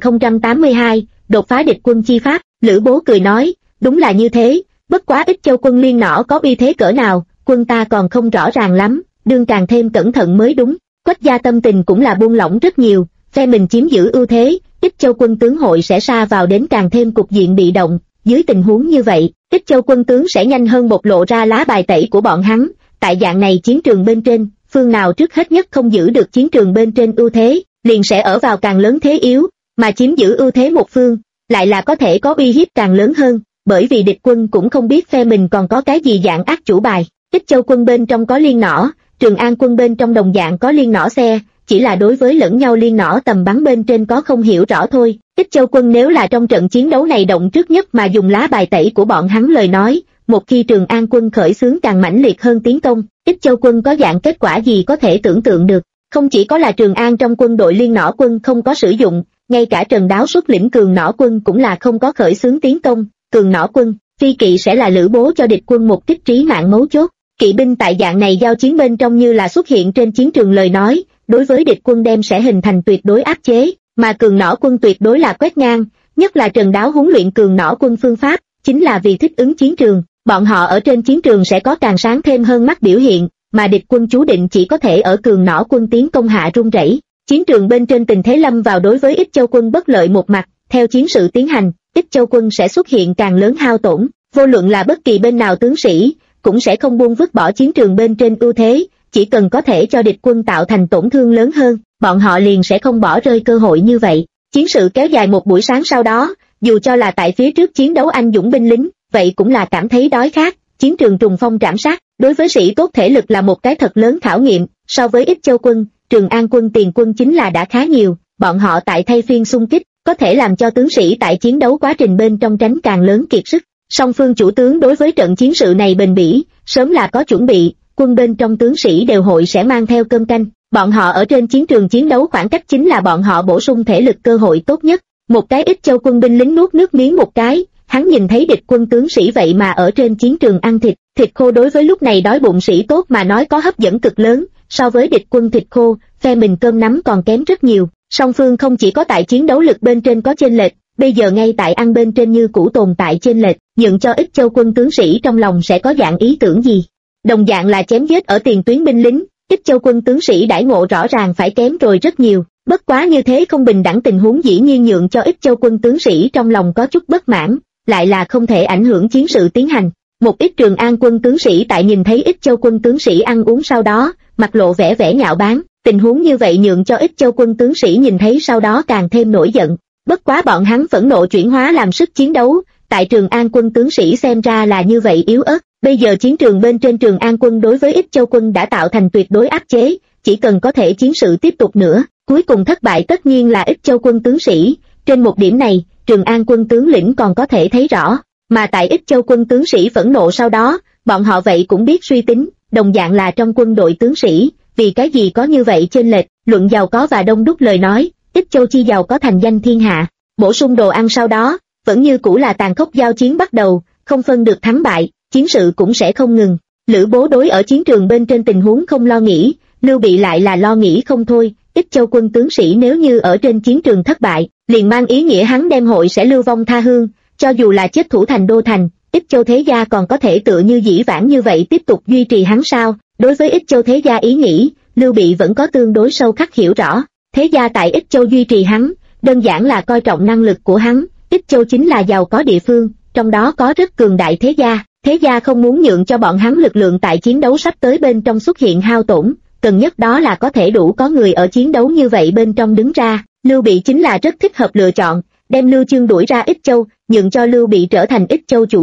2082, đột phá địch quân chi pháp. Lữ Bố cười nói, đúng là như thế, bất quá Ích Châu quân liên nỏ có uy thế cỡ nào, quân ta còn không rõ ràng lắm, đương càng thêm cẩn thận mới đúng. Quách gia tâm tình cũng là buông lỏng rất nhiều, phe mình chiếm giữ ưu thế, Ích Châu quân tướng hội sẽ sa vào đến càng thêm cục diện bị động. Dưới tình huống như vậy, Ích Châu quân tướng sẽ nhanh hơn bộc lộ ra lá bài tẩy của bọn hắn. Tại dạng này chiến trường bên trên, phương nào trước hết nhất không giữ được chiến trường bên trên ưu thế, liền sẽ ở vào càng lớn thế yếu, mà chiếm giữ ưu thế một phương, lại là có thể có uy hiếp càng lớn hơn, bởi vì địch quân cũng không biết phe mình còn có cái gì dạng ác chủ bài. Ích Châu quân bên trong có liên nỏ, Trường An quân bên trong đồng dạng có liên nỏ xe, chỉ là đối với lẫn nhau liên nỏ tầm bắn bên trên có không hiểu rõ thôi. Ích Châu quân nếu là trong trận chiến đấu này động trước nhất mà dùng lá bài tẩy của bọn hắn lời nói, một khi Trường An quân khởi xướng càng mãnh liệt hơn tiến công, Ích Châu quân có dạng kết quả gì có thể tưởng tượng được. Không chỉ có là Trường An trong quân đội liên nỏ quân không có sử dụng, ngay cả Trần Đáo xuất lĩnh cường nỏ quân cũng là không có khởi xướng tiến công. Cường nỏ quân, phi kỵ sẽ là Lữ Bố cho địch quân một kích trí mạng mấu chốt. Kỵ binh tại dạng này giao chiến bên trong như là xuất hiện trên chiến trường lời nói, đối với địch quân đem sẽ hình thành tuyệt đối áp chế, mà cường nỏ quân tuyệt đối là quét ngang, nhất là Trần Đáo huấn luyện cường nỏ quân phương pháp, chính là vì thích ứng chiến trường, bọn họ ở trên chiến trường sẽ có càng sáng thêm hơn mắt biểu hiện, mà địch quân chú định chỉ có thể ở cường nỏ quân tiến công hạ run rẩy. Chiến trường bên trên tình thế lâm vào đối với Ích Châu quân bất lợi một mặt, theo chiến sự tiến hành, Ích Châu quân sẽ xuất hiện càng lớn hao tổn, vô luận là bất kỳ bên nào tướng sĩ, cũng sẽ không buông vứt bỏ chiến trường bên trên ưu thế, chỉ cần có thể cho địch quân tạo thành tổn thương lớn hơn, bọn họ liền sẽ không bỏ rơi cơ hội như vậy. Chiến sự kéo dài một buổi sáng sau đó, dù cho là tại phía trước chiến đấu anh dũng binh lính, vậy cũng là cảm thấy đói khát. Chiến trường trùng phong trảm sát, đối với sĩ tốt thể lực là một cái thật lớn khảo nghiệm, so với Ích Châu quân, Trường An quân tiền quân chính là đã khá nhiều, bọn họ tại thay phiên xung kích, có thể làm cho tướng sĩ tại chiến đấu quá trình bên trong tránh càng lớn kiệt sức. Song phương chủ tướng đối với trận chiến sự này bền bỉ, sớm là có chuẩn bị, quân bên trong tướng sĩ đều hội sẽ mang theo cơm canh, bọn họ ở trên chiến trường chiến đấu khoảng cách chính là bọn họ bổ sung thể lực cơ hội tốt nhất. Một cái Ích Châu quân binh lính nuốt nước miếng một cái, hắn nhìn thấy địch quân tướng sĩ vậy mà ở trên chiến trường ăn thịt khô đối với lúc này đói bụng sĩ tốt mà nói có hấp dẫn cực lớn, so với địch quân thịt khô, phe mình cơm nắm còn kém rất nhiều. Song phương không chỉ có tại chiến đấu lực bên trên có chênh lệch, bây giờ ngay tại ăn bên trên như cũ tồn tại chênh lệch, nhượng cho Ích Châu quân tướng sĩ trong lòng sẽ có dạng ý tưởng gì. Đồng dạng là chém giết ở tiền tuyến binh lính, Ích Châu quân tướng sĩ đãi ngộ rõ ràng phải kém rồi rất nhiều, bất quá như thế không bình đẳng tình huống dĩ nhiên nhượng cho Ích Châu quân tướng sĩ trong lòng có chút bất mãn, lại là không thể ảnh hưởng chiến sự tiến hành. Một ít Trường An quân tướng sĩ tại nhìn thấy Ích Châu quân tướng sĩ ăn uống sau đó, mặt lộ vẻ nhạo báng, tình huống như vậy nhượng cho Ích Châu quân tướng sĩ nhìn thấy sau đó càng thêm nổi giận. Bất quá bọn hắn phẫn nộ chuyển hóa làm sức chiến đấu, tại Trường An quân tướng sĩ xem ra là như vậy yếu ớt, bây giờ chiến trường bên trên Trường An quân đối với Ích Châu quân đã tạo thành tuyệt đối áp chế, chỉ cần có thể chiến sự tiếp tục nữa, cuối cùng thất bại tất nhiên là Ích Châu quân tướng sĩ. Trên một điểm này, Trường An quân tướng lĩnh còn có thể thấy rõ, mà tại Ích Châu quân tướng sĩ phẫn nộ sau đó, bọn họ vậy cũng biết suy tính, đồng dạng là trong quân đội tướng sĩ, vì cái gì có như vậy chênh lệch, luận giàu có và đông đúc lời nói, Ích Châu chi giàu có thành danh thiên hạ, bổ sung đồ ăn sau đó, vẫn như cũ là tàn khốc giao chiến bắt đầu, không phân được thắng bại, chiến sự cũng sẽ không ngừng. Lữ Bố đối ở chiến trường bên trên tình huống không lo nghĩ, Lưu Bị lại là lo nghĩ không thôi. Ích Châu quân tướng sĩ nếu như ở trên chiến trường thất bại, liền mang ý nghĩa hắn đem hội sẽ lưu vong tha hương, cho dù là chết thủ thành đô thành, Ích Châu thế gia còn có thể tựa như dĩ vãng như vậy tiếp tục duy trì hắn sao? Đối với Ích Châu thế gia ý nghĩ, Lưu Bị vẫn có tương đối sâu khắc hiểu rõ, thế gia tại Ích Châu duy trì hắn, đơn giản là coi trọng năng lực của hắn. Ích Châu chính là giàu có địa phương, trong đó có rất cường đại thế gia không muốn nhượng cho bọn hắn lực lượng tại chiến đấu sắp tới bên trong xuất hiện hao tổn, cần nhất đó là có thể đủ có người ở chiến đấu như vậy bên trong đứng ra. Lưu Bị chính là rất thích hợp lựa chọn, đem Lưu Chương đuổi ra Ích Châu, nhượng cho Lưu Bị trở thành Ích Châu chủ nhân,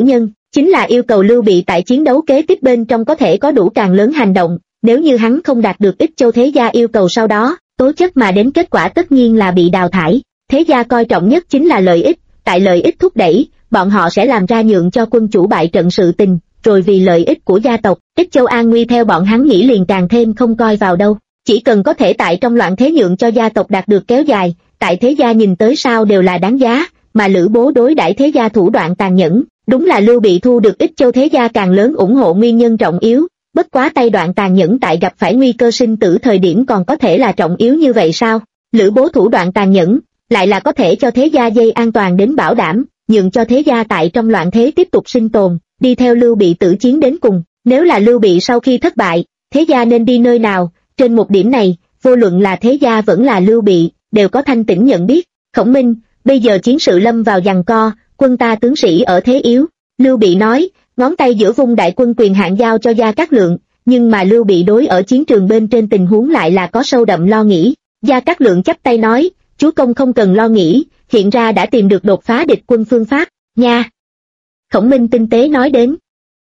chính là yêu cầu Lưu Bị tại chiến đấu kế tiếp bên trong có thể có đủ càng lớn hành động, nếu như hắn không đạt được Ích Châu thế gia yêu cầu sau đó, tố chất mà đến kết quả tất nhiên là bị đào thải. Thế gia coi trọng nhất chính là lợi ích, tại lợi ích thúc đẩy, bọn họ sẽ làm ra nhượng cho quân chủ bại trận sự tình, rồi vì lợi ích của gia tộc, Ích Châu an nguy theo bọn hắn nghĩ liền càng thêm không coi vào đâu. Chỉ cần có thể tại trong loạn thế nhượng cho gia tộc đạt được kéo dài, tại thế gia nhìn tới sao đều là đáng giá, mà Lữ Bố đối đãi thế gia thủ đoạn tàn nhẫn, đúng là Lưu Bị thu được Ích Châu thế gia càng lớn ủng hộ nguyên nhân trọng yếu. Bất quá tay đoạn tàn nhẫn tại gặp phải nguy cơ sinh tử thời điểm còn có thể là trọng yếu như vậy sao? Lữ Bố thủ đoạn tàn nhẫn, lại là có thể cho thế gia dây an toàn đến bảo đảm, nhượng cho thế gia tại trong loạn thế tiếp tục sinh tồn, đi theo Lưu Bị tử chiến đến cùng. Nếu là Lưu Bị sau khi thất bại, thế gia nên đi nơi nào? Trên một điểm này, vô luận là thế gia vẫn là Lưu Bị, đều có thanh tĩnh nhận biết. Khổng Minh, bây giờ chiến sự lâm vào giằng co, quân ta tướng sĩ ở thế yếu. Lưu Bị nói, ngón tay giữa vung đại quân quyền hạn giao cho Gia Cát Lượng, nhưng mà Lưu Bị đối ở chiến trường bên trên tình huống lại là có sâu đậm lo nghĩ. Gia Cát Lượng chắp tay nói, chúa công không cần lo nghĩ, hiện ra đã tìm được đột phá địch quân phương pháp, nha. Khổng Minh tinh tế nói đến.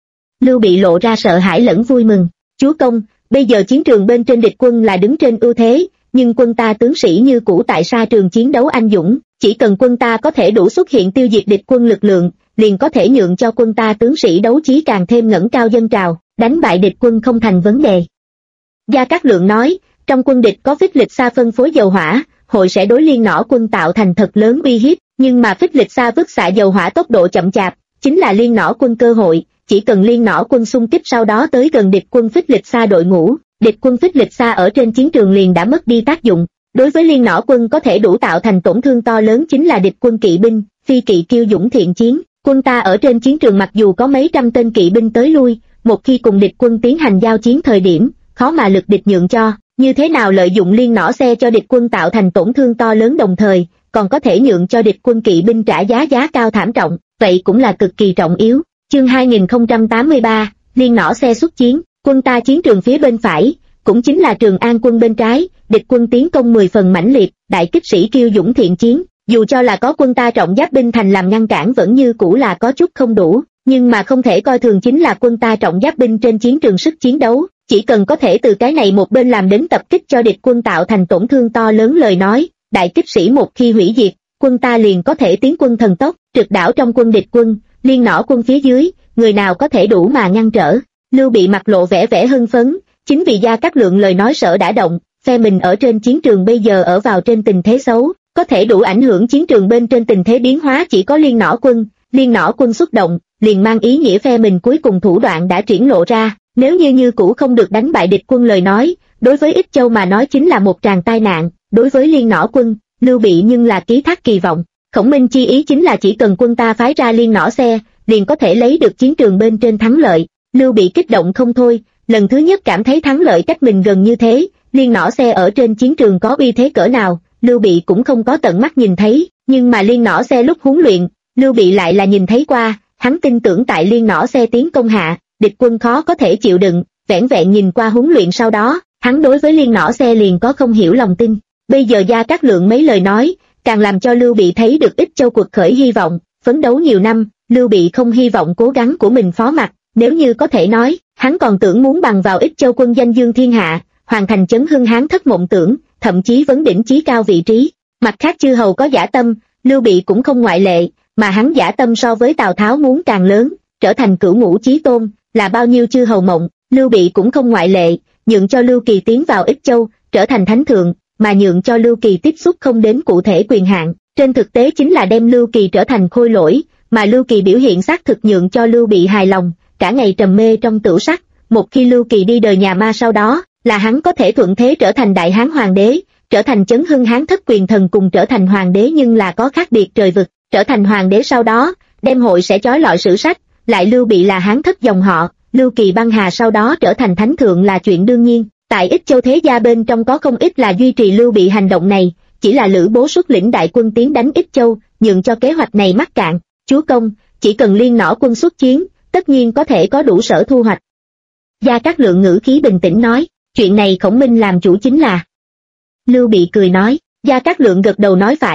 Lưu Bị lộ ra sợ hãi lẫn vui mừng, chúa công, bây giờ chiến trường bên trên địch quân là đứng trên ưu thế, nhưng quân ta tướng sĩ như cũ tại sa trường chiến đấu anh dũng, chỉ cần quân ta có thể đủ xuất hiện tiêu diệt địch quân lực lượng, liền có thể nhượng cho quân ta tướng sĩ đấu chí càng thêm ngẩng cao dâng trào, đánh bại địch quân không thành vấn đề. Gia Cát Lượng nói, trong quân địch có Phích Lịch Sa phân phối dầu hỏa, hội sẽ đối Liên Nỏ quân tạo thành thật lớn uy hiếp, nhưng mà Phích Lịch Sa vứt xạ dầu hỏa tốc độ chậm chạp, chính là Liên Nỏ quân cơ hội, chỉ cần Liên Nỏ quân xung kích sau đó tới gần địch quân Phích Lịch Sa đội ngũ, địch quân Phích Lịch Sa ở trên chiến trường liền đã mất đi tác dụng. Đối với Liên Nỏ quân có thể đủ tạo thành tổn thương to lớn chính là địch quân kỵ binh, phi kỵ kiêu dũng thiện chiến. Quân ta ở trên chiến trường mặc dù có mấy trăm tên kỵ binh tới lui, một khi cùng địch quân tiến hành giao chiến thời điểm, khó mà lực địch nhượng cho, như thế nào lợi dụng Liên Nỏ xe cho địch quân tạo thành tổn thương to lớn đồng thời, còn có thể nhượng cho địch quân kỵ binh trả giá cao thảm trọng, vậy cũng là cực kỳ trọng yếu. Chương 2083, Liên Nỏ xe xuất chiến, quân ta chiến trường phía bên phải, cũng chính là Trường An quân bên trái, địch quân tiến công 10 phần mãnh liệt, đại kích sĩ kiêu dũng thiện chiến. Dù cho là có quân ta trọng giáp binh thành làm ngăn cản vẫn như cũ là có chút không đủ, nhưng mà không thể coi thường chính là quân ta trọng giáp binh trên chiến trường sức chiến đấu, chỉ cần có thể từ cái này một bên làm đến tập kích cho địch quân tạo thành tổn thương to lớn lời nói, đại kích sĩ một khi hủy diệt, quân ta liền có thể tiến quân thần tốc, trực đảo trong quân địch quân, Liên Nỏ quân phía dưới, người nào có thể đủ mà ngăn trở. Lưu Bị mặt lộ vẻ hưng phấn, chính vì Gia Cát Lượng lời nói sở đã động, phe mình ở trên chiến trường bây giờ ở vào trên tình thế xấu. Có thể đủ ảnh hưởng chiến trường bên trên tình thế biến hóa chỉ có Liên Nỏ quân xuất động, liền mang ý nghĩa phe mình cuối cùng thủ đoạn đã triển lộ ra, nếu như cũ không được đánh bại địch quân lời nói, đối với Ích Châu mà nói chính là một tràng tai nạn, đối với Liên Nỏ quân, Lưu Bị nhưng là ký thác kỳ vọng. Khổng Minh chi ý chính là chỉ cần quân ta phái ra Liên Nỏ xe, liền có thể lấy được chiến trường bên trên thắng lợi. Lưu Bị kích động không thôi, lần thứ nhất cảm thấy thắng lợi cách mình gần như thế, Liên Nỏ xe ở trên chiến trường có uy thế cỡ nào. Lưu Bị cũng không có tận mắt nhìn thấy, nhưng mà Liên Nỏ xe lúc huấn luyện, Lưu Bị lại là nhìn thấy qua, hắn tin tưởng tại Liên Nỏ xe tiến công hạ, địch quân khó có thể chịu đựng, vẻn vẹn nhìn qua huấn luyện sau đó, hắn đối với Liên Nỏ xe liền có không hiểu lòng tin. Bây giờ Gia Cát Lượng mấy lời nói, càng làm cho Lưu Bị thấy được Ích Châu cuộc khởi hy vọng, phấn đấu nhiều năm, Lưu Bị không hy vọng cố gắng của mình phó mặc, nếu như có thể nói, hắn còn tưởng muốn bằng vào Ích Châu quân danh dương thiên hạ, hoàn thành chấn hưng Hán thất mộng tưởng, thậm chí vấn đỉnh chí cao vị trí. Mặt khác chư hầu có dã tâm, Lưu Bị cũng không ngoại lệ, mà hắn dã tâm so với Tào Tháo muốn càng lớn, trở thành cửu ngũ chí tôn, là bao nhiêu chư hầu mộng, Lưu Bị cũng không ngoại lệ, nhượng cho Lưu Kỳ tiến vào Ích Châu, trở thành thánh thượng, mà nhượng cho Lưu Kỳ tiếp xúc không đến cụ thể quyền hạn, trên thực tế chính là đem Lưu Kỳ trở thành khôi lỗi, mà Lưu Kỳ biểu hiện xác thực nhượng cho Lưu Bị hài lòng, cả ngày trầm mê trong tửu sắc, một khi Lưu Kỳ đi đời nhà ma sau đó, là hắn có thể thuận thế trở thành Đại Hán Hoàng đế, trở thành chấn hưng Hán thất quyền thần cùng trở thành Hoàng đế nhưng là có khác biệt trời vực, trở thành Hoàng đế sau đó, đem hội sẽ chói lọi sử sách, lại Lưu Bị là Hán thất dòng họ, Lưu Kỳ băng hà sau đó trở thành thánh thượng là chuyện đương nhiên. Tại Ích Châu thế gia bên trong có không ít là duy trì Lưu Bị hành động này, chỉ là Lữ Bố xuất lĩnh đại quân tiến đánh Ích Châu, nhượng cho kế hoạch này mắc cạn. Chúa công, chỉ cần Liên Nỏ quân xuất chiến, tất nhiên có thể có đủ sở thu hoạch. Gia Cát Lượng ngữ khí bình tĩnh nói, chuyện này Khổng Minh làm chủ chính là. Lưu Bị cười nói, Gia Cát Lượng gật đầu nói phải,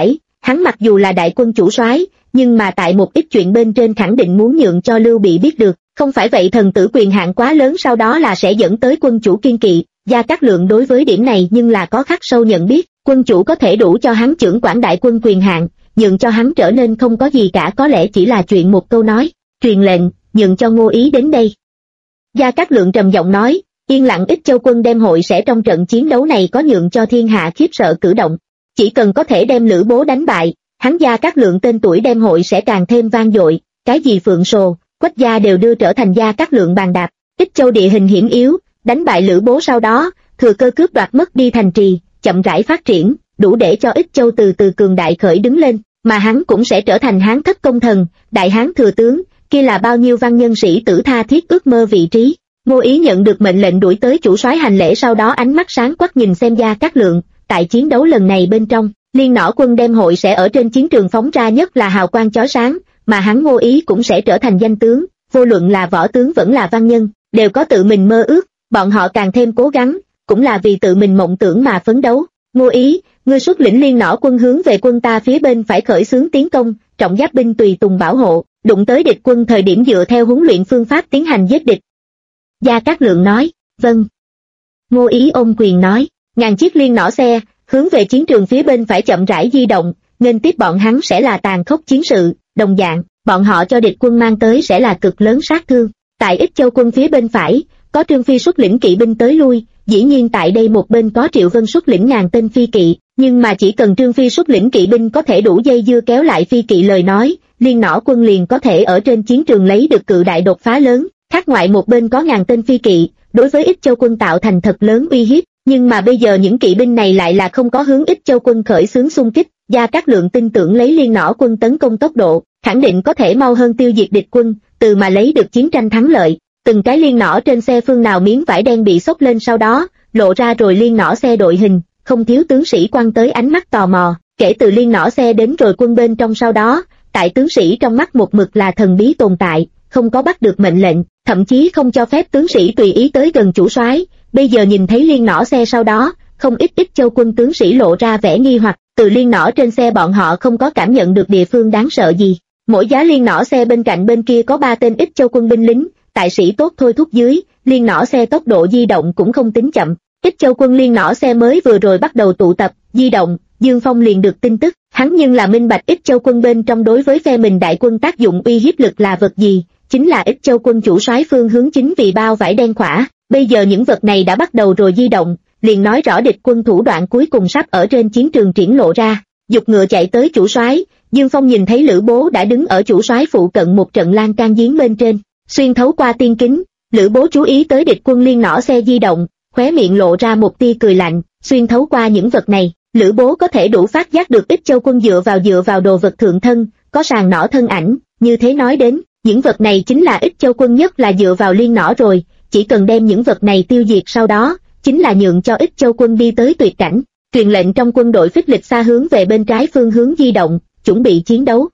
Hắn mặc dù là đại quân chủ soái, nhưng mà tại một ít chuyện bên trên khẳng định muốn nhượng cho Lưu Bị biết được, không phải vậy thần tử quyền hạn quá lớn sau đó là sẽ dẫn tới quân chủ kiên kỵ. Gia Cát Lượng đối với điểm này nhưng là có khắc sâu nhận biết, quân chủ có thể đủ cho hắn chưởng quản đại quân quyền hạn, nhượng cho hắn trở nên không có gì cả có lẽ chỉ là chuyện một câu nói, truyền lệnh, nhượng cho Ngô Ý đến đây. Gia Cát Lượng trầm giọng nói, yên lặng Ích Châu quân đem hội sẽ trong trận chiến đấu này có nhượng cho thiên hạ khiếp sợ cử động. Chỉ cần có thể đem Lữ Bố đánh bại, hắn Gia Cát Lượng tên tuổi đem hội sẽ càng thêm vang dội, cái gì Phượng Sồ, Quách gia đều đưa trở thành Gia Cát Lượng bàn đạp. Ích Châu địa hình hiểm yếu, đánh bại Lữ Bố sau đó, thừa cơ cướp đoạt mất đi thành trì, chậm rãi phát triển, đủ để cho Ích Châu từ từ cường đại khởi đứng lên, mà hắn cũng sẽ trở thành Hán thất công thần, đại Hán thừa tướng, kia là bao nhiêu văn nhân sĩ tử tha thiết ước mơ vị trí. Ngô Ý nhận được mệnh lệnh đuổi tới chủ soái hành lễ sau đó ánh mắt sáng quắc nhìn xem Gia Cát Lượng, tại chiến đấu lần này bên trong, Liên Nỏ quân đem hội sẽ ở trên chiến trường phóng ra nhất là hào quang chói sáng, mà hắn Ngô Ý cũng sẽ trở thành danh tướng, vô luận là võ tướng vẫn là văn nhân, đều có tự mình mơ ước, bọn họ càng thêm cố gắng, cũng là vì tự mình mộng tưởng mà phấn đấu. Ngô Ý, ngươi xuất lĩnh Liên Nỏ quân hướng về quân ta phía bên phải khởi xướng tiến công, trọng giáp binh tùy tùng bảo hộ, đụng tới địch quân thời điểm dựa theo huấn luyện phương pháp tiến hành giết địch. Gia Cát Lượng nói, vâng. Ngô Ý ôm quyền nói, ngàn chiếc Liên Nỏ xe, hướng về chiến trường phía bên phải chậm rãi di động, nên tiếp bọn hắn sẽ là tàn khốc chiến sự, đồng dạng, bọn họ cho địch quân mang tới sẽ là cực lớn sát thương. Tại Ích Châu quân phía bên phải, có Trương Phi xuất lĩnh kỵ binh tới lui, dĩ nhiên tại đây một bên có Triệu Vân xuất lĩnh ngàn tên phi kỵ, nhưng mà chỉ cần Trương Phi xuất lĩnh kỵ binh có thể đủ dây dưa kéo lại phi kỵ lời nói, Liên Nỏ quân liền có thể ở trên chiến trường lấy được cự đại đột phá lớn. Khác ngoại một bên có ngàn tên phi kỵ, đối với Ích Châu quân tạo thành thật lớn uy hiếp, nhưng mà bây giờ những kỵ binh này lại là không có hướng Ích Châu quân khởi xướng xung kích. Gia Cát Lượng tin tưởng lấy Liên Nỏ quân tấn công tốc độ, khẳng định có thể mau hơn tiêu diệt địch quân, từ mà lấy được chiến tranh thắng lợi. Từng cái Liên Nỏ trên xe phương nào miếng vải đen bị xốc lên sau đó, lộ ra rồi Liên Nỏ xe đội hình, không thiếu tướng sĩ quan tới ánh mắt tò mò. Kể từ Liên Nỏ xe đến rồi quân bên trong sau đó, tại tướng sĩ trong mắt một mực là thần bí tồn tại, không có bắt được mệnh lệnh, thậm chí không cho phép tướng sĩ tùy ý tới gần chủ soái. Bây giờ nhìn thấy Liên Nỏ xe sau đó, không ít Ích Châu quân tướng sĩ lộ ra vẻ nghi hoặc, từ Liên Nỏ trên xe bọn họ không có cảm nhận được địa phương đáng sợ gì. Mỗi giá Liên Nỏ xe bên cạnh bên kia có 3 tên Ích Châu quân binh lính, tại sĩ tốt thôi thúc dưới, Liên Nỏ xe tốc độ di động cũng không tính chậm. Ích Châu quân Liên Nỏ xe mới vừa rồi bắt đầu tụ tập, di động, Dương Phong liền được tin tức, hắn nhưng là minh bạch Ích Châu quân bên trong đối với phe mình đại quân tác dụng uy hiếp lực là vật gì, chính là Ích Châu quân chủ soái phương hướng chính vì bao vải đen khỏa. Bây giờ những vật này đã bắt đầu rồi di động, liền nói rõ địch quân thủ đoạn cuối cùng sắp ở trên chiến trường triển lộ ra. Dục ngựa chạy tới chủ soái, Dương Phong nhìn thấy Lữ Bố đã đứng ở chủ soái phụ cận một trận lan can giếng bên trên, xuyên thấu qua tiên kính, Lữ Bố chú ý tới địch quân Liên Nỏ xe di động, khóe miệng lộ ra một tia cười lạnh, xuyên thấu qua những vật này, Lữ Bố có thể đủ phát giác được Ích Châu quân dựa vào đồ vật thượng thân, có sàng nỏ thân ảnh, như thế nói đến, những vật này chính là Ích Châu quân nhất là dựa vào Liên Nỏ rồi, chỉ cần đem những vật này tiêu diệt sau đó, chính là nhượng cho Ích Châu quân đi tới tuyệt cảnh. Truyền lệnh trong quân đội phích lịch xa hướng về bên trái phương hướng di động, chuẩn bị chiến đấu.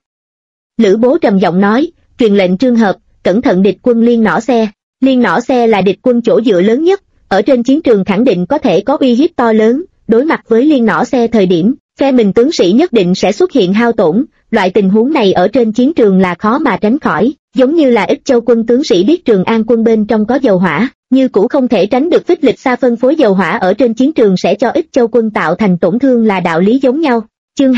Lữ Bố trầm giọng nói, truyền lệnh Trương Hợp, cẩn thận địch quân Liên Nỏ xe. Liên Nỏ xe là địch quân chỗ dựa lớn nhất, ở trên chiến trường khẳng định có thể có uy hiếp to lớn, đối mặt với Liên Nỏ xe thời điểm, phe mình tướng sĩ nhất định sẽ xuất hiện hao tổn, loại tình huống này ở trên chiến trường là khó mà tránh khỏi, giống như là Ích Châu quân tướng sĩ biết Trường An quân bên trong có dầu hỏa, như cũ không thể tránh được phích lịch xa phân phối dầu hỏa ở trên chiến trường sẽ cho Ích Châu quân tạo thành tổn thương là đạo lý giống nhau. Chương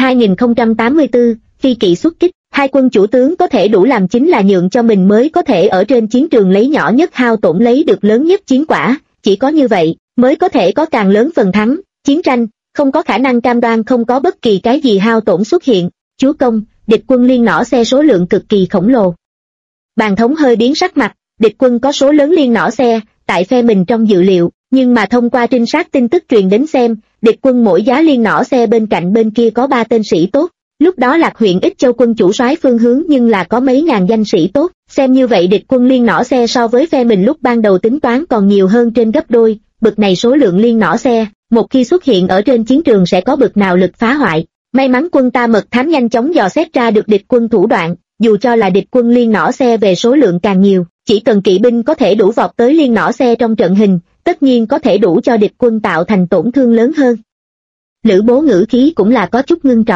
2084, phi kỵ xuất kích, hai quân chủ tướng có thể đủ làm chính là nhượng cho mình mới có thể ở trên chiến trường lấy nhỏ nhất hao tổn lấy được lớn nhất chiến quả, chỉ có như vậy mới có thể có càng lớn phần thắng. Chiến tranh không có khả năng cam đoan không có bất kỳ cái gì hao tổn xuất hiện. Chúa công, địch quân Liên Nỏ xe số lượng cực kỳ khổng lồ. Bàn thống hơi biến sắc mặt, địch quân có số lớn Liên Nỏ xe, tại phe mình trong dự liệu, nhưng mà thông qua trinh sát tin tức truyền đến xem, địch quân mỗi giá Liên Nỏ xe bên cạnh bên kia có 3 tên sĩ tốt. Lúc đó Lạc huyện Ích Châu quân chủ soái phương hướng nhưng là có mấy ngàn danh sĩ tốt, xem như vậy địch quân Liên Nỏ xe so với phe mình lúc ban đầu tính toán còn nhiều hơn trên gấp đôi. Bực này số lượng Liên Nỏ xe, một khi xuất hiện ở trên chiến trường sẽ có bực nào lực phá hoại. May mắn quân ta mật thám nhanh chóng dò xét ra được địch quân thủ đoạn, dù cho là địch quân Liên Nỏ xe về số lượng càng nhiều, chỉ cần kỵ binh có thể đủ vọt tới Liên Nỏ xe trong trận hình, tất nhiên có thể đủ cho địch quân tạo thành tổn thương lớn hơn. Lữ Bố ngữ khí cũng là có chút ngưng trọng,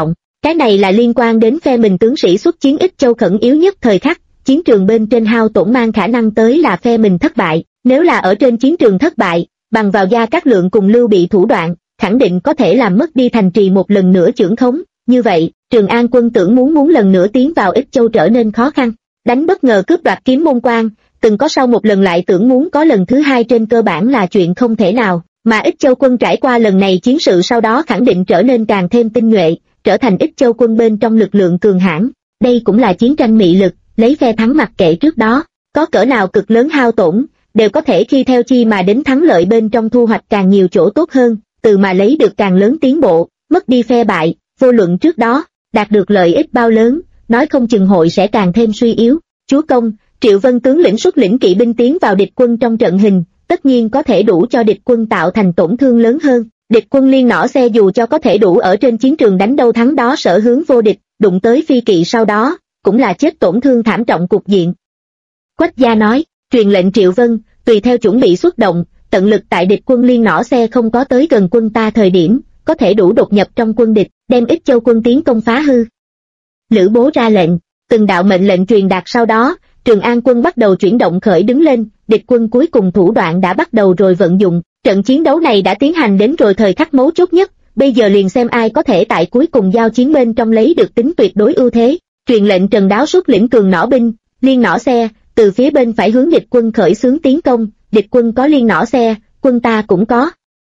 Cái này là liên quan đến phe mình tướng sĩ xuất chiến Ích Châu khẩn yếu nhất thời khắc, chiến trường bên trên hao tổn mang khả năng tới là phe mình thất bại, nếu là ở trên chiến trường thất bại, bằng vào Gia Cát Lượng cùng Lưu Bị thủ đoạn, khẳng định có thể làm mất đi thành trì một lần nữa chưởng khống, như vậy, Trường An quân tưởng muốn lần nữa tiến vào Ích Châu trở nên khó khăn. Đánh bất ngờ cướp đoạt Kiếm Môn Quan, từng có sau một lần lại tưởng muốn có lần thứ hai trên cơ bản là chuyện không thể nào, mà Ích Châu quân trải qua lần này chiến sự sau đó khẳng định trở nên càng thêm tinh nhuệ, trở thành Ích Châu quân bên trong lực lượng cường hãn. Đây cũng là chiến tranh mị lực, lấy phe thắng mặc kệ trước đó có cỡ nào cực lớn hao tổn, đều có thể khi theo chi mà đến thắng lợi bên trong thu hoạch càng nhiều chỗ tốt hơn, từ mà lấy được càng lớn tiến bộ, mất đi phe bại, vô luận trước đó đạt được lợi ích bao lớn, nói không chừng hội sẽ càng thêm suy yếu. Chúa công, Triệu Vân tướng lĩnh xuất lĩnh kỵ binh tiến vào địch quân trong trận hình, tất nhiên có thể đủ cho địch quân tạo thành tổn thương lớn hơn. Địch quân liên nỏ xe dù cho có thể đủ ở trên chiến trường đánh đâu thắng đó sở hướng vô địch, đụng tới phi kỵ sau đó, cũng là chết tổn thương thảm trọng cục diện. Quách gia nói, truyền lệnh Triệu Vân, tùy theo chuẩn bị xuất động, tận lực tại địch quân liên nỏ xe không có tới gần quân ta thời điểm, có thể đủ đột nhập trong quân địch, đem Ích Châu quân tiến công phá hư. Lữ Bố ra lệnh, từng đạo mệnh lệnh truyền đạt sau đó, Trường An quân bắt đầu chuyển động khởi đứng lên, địch quân cuối cùng thủ đoạn đã bắt đầu rồi vận dụng, trận chiến đấu này đã tiến hành đến rồi thời khắc mấu chốt nhất, bây giờ liền xem ai có thể tại cuối cùng giao chiến bên trong lấy được tính tuyệt đối ưu thế. Truyền lệnh Trần Đáo xuất lĩnh cường nỏ binh, liên nỏ xe, từ phía bên phải hướng địch quân khởi xướng tiến công, địch quân có liên nỏ xe, quân ta cũng có.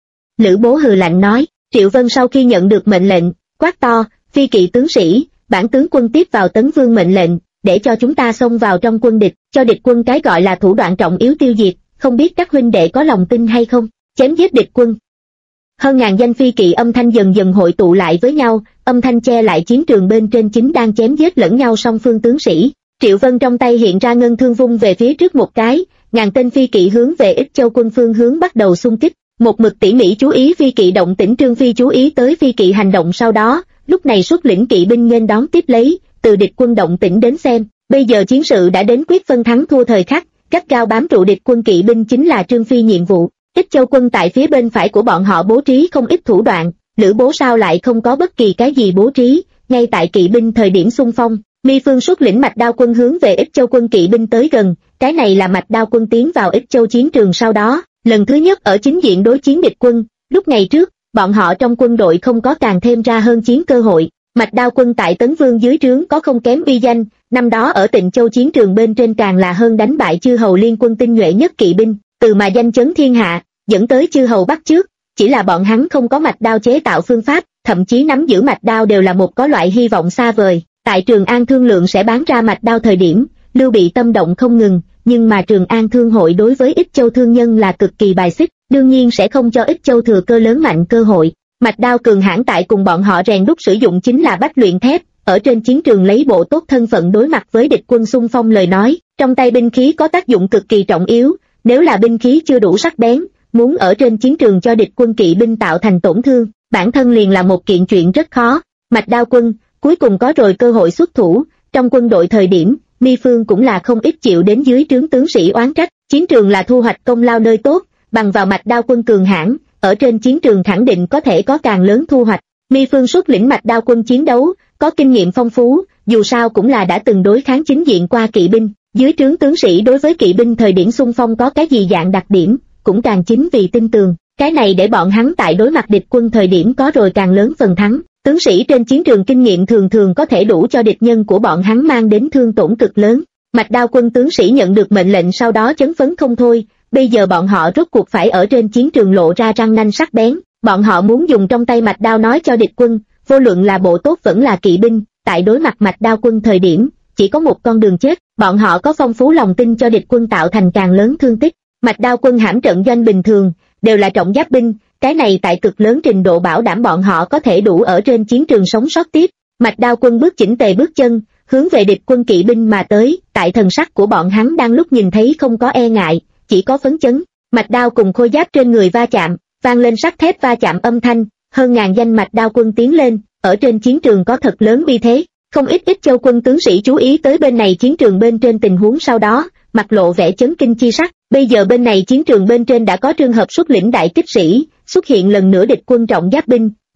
Lữ Bố hừ lạnh nói, Triệu Vân sau khi nhận được mệnh lệnh, quát to, phi kỵ tướng sĩ, bản tướng quân tiếp vào Tấn Vương mệnh lệnh, để cho chúng ta xông vào trong quân địch, cho địch quân cái gọi là thủ đoạn trọng yếu tiêu diệt, không biết các huynh đệ có lòng tin hay không, chém giết địch quân. Hơn ngàn danh phi kỵ âm thanh dần dần hội tụ lại với nhau, âm thanh che lại chiến trường bên trên chính đang chém giết lẫn nhau song phương tướng sĩ. Triệu Vân trong tay hiện ra ngân thương vung về phía trước một cái, ngàn tên phi kỵ hướng về Ích Châu quân phương hướng bắt đầu xung kích. Một mực tỉ mỉ chú ý phi kỵ động tĩnh Trương Phi chú ý tới phi kỵ hành động sau đó, lúc này xuất lĩnh kỵ binh nghênh đón tiếp lấy, từ địch quân động tĩnh đến xem, bây giờ chiến sự đã đến quyết phân thắng thua thời khắc, gắt gao bám trụ địch quân kỵ binh chính là Trương Phi nhiệm vụ. Ích Châu quân tại phía bên phải của bọn họ bố trí không ít thủ đoạn, Lữ Bố sao lại không có bất kỳ cái gì bố trí, ngay tại kỵ binh thời điểm xung phong, Mi Phương xuất lĩnh Mạch Đao quân hướng về Ích Châu quân kỵ binh tới gần, cái này là Mạch Đao quân tiến vào Ích Châu chiến trường sau đó, lần thứ nhất ở chính diện đối chiến địch quân, lúc ngày trước, bọn họ trong quân đội không có càng thêm ra hơn chiến cơ hội. Mạch Đao quân tại Tấn Vương dưới trướng có không kém uy danh, năm đó ở Tịnh Châu chiến trường bên trên càng là hơn đánh bại chư hầu liên quân tinh nhuệ nhất kỵ binh, từ mà danh chấn thiên hạ, dẫn tới chư hầu bắt trước, chỉ là bọn hắn không có mạch đao chế tạo phương pháp, thậm chí nắm giữ mạch đao đều là một có loại hy vọng xa vời. Tại Trường An thương lượng sẽ bán ra mạch đao thời điểm, Lưu Bị tâm động không ngừng, nhưng mà Trường An thương hội đối với Ích Châu thương nhân là cực kỳ bài xích, đương nhiên sẽ không cho Ích Châu thừa cơ lớn mạnh cơ hội. Mạch đao cường hãn tại cùng bọn họ rèn đúc sử dụng chính là bách luyện thép, ở trên chiến trường lấy bộ tốt thân phận đối mặt với địch quân xung phong lời nói, trong tay binh khí có tác dụng cực kỳ trọng yếu, nếu là binh khí chưa đủ sắc bén, muốn ở trên chiến trường cho địch quân kỵ binh tạo thành tổn thương, bản thân liền là một kiện chuyện rất khó. Mạch Đao quân cuối cùng có rồi cơ hội xuất thủ, trong quân đội thời điểm, Mi Phương cũng là không ít chịu đến dưới trướng tướng sĩ oán trách, chiến trường là thu hoạch công lao nơi tốt, bằng vào Mạch Đao quân cường hãn, ở trên chiến trường khẳng định có thể có càng lớn thu hoạch. Mi Phương xuất lĩnh Mạch Đao quân chiến đấu, có kinh nghiệm phong phú, dù sao cũng là đã từng đối kháng chính diện qua kỵ binh, dưới trướng tướng sĩ đối với kỵ binh thời điểm xung phong có cái gì dạng đặc điểm, cũng càng chính vì tin tường, cái này để bọn hắn tại đối mặt địch quân thời điểm có rồi càng lớn phần thắng. Tướng sĩ trên chiến trường kinh nghiệm thường thường có thể đủ cho địch nhân của bọn hắn mang đến thương tổn cực lớn. Mạch Đao quân tướng sĩ nhận được mệnh lệnh sau đó chấn phấn không thôi, bây giờ bọn họ rốt cuộc phải ở trên chiến trường lộ ra răng nanh sắc bén, bọn họ muốn dùng trong tay mạch đao nói cho địch quân, vô luận là bộ tốt vẫn là kỵ binh, tại đối mặt Mạch Đao quân thời điểm, chỉ có một con đường chết, bọn họ có phong phú lòng tin cho địch quân tạo thành càng lớn thương tích. Mạch Đao quân hãm trận doanh bình thường, đều là trọng giáp binh, cái này tại cực lớn trình độ bảo đảm bọn họ có thể đủ ở trên chiến trường sống sót tiếp. Mạch Đao quân bước chỉnh tề bước chân, hướng về địch quân kỵ binh mà tới, tại thần sắc của bọn hắn đang lúc nhìn thấy không có e ngại, chỉ có phấn chấn. Mạch đao cùng khôi giáp trên người va chạm, vang lên sắt thép va chạm âm thanh, hơn ngàn danh Mạch Đao quân tiến lên, ở trên chiến trường có thật lớn uy thế. Không ít Ích Châu quân tướng sĩ chú ý tới bên này chiến trường bên trên tình huống sau đó, mặt lộ vẻ chấn kinh chi sắc. Bây giờ bên này chiến trường bên trên đã có trường hợp xuất lĩnh đại kích sĩ, xuất hiện lần nữa địch quân trọng giáp binh,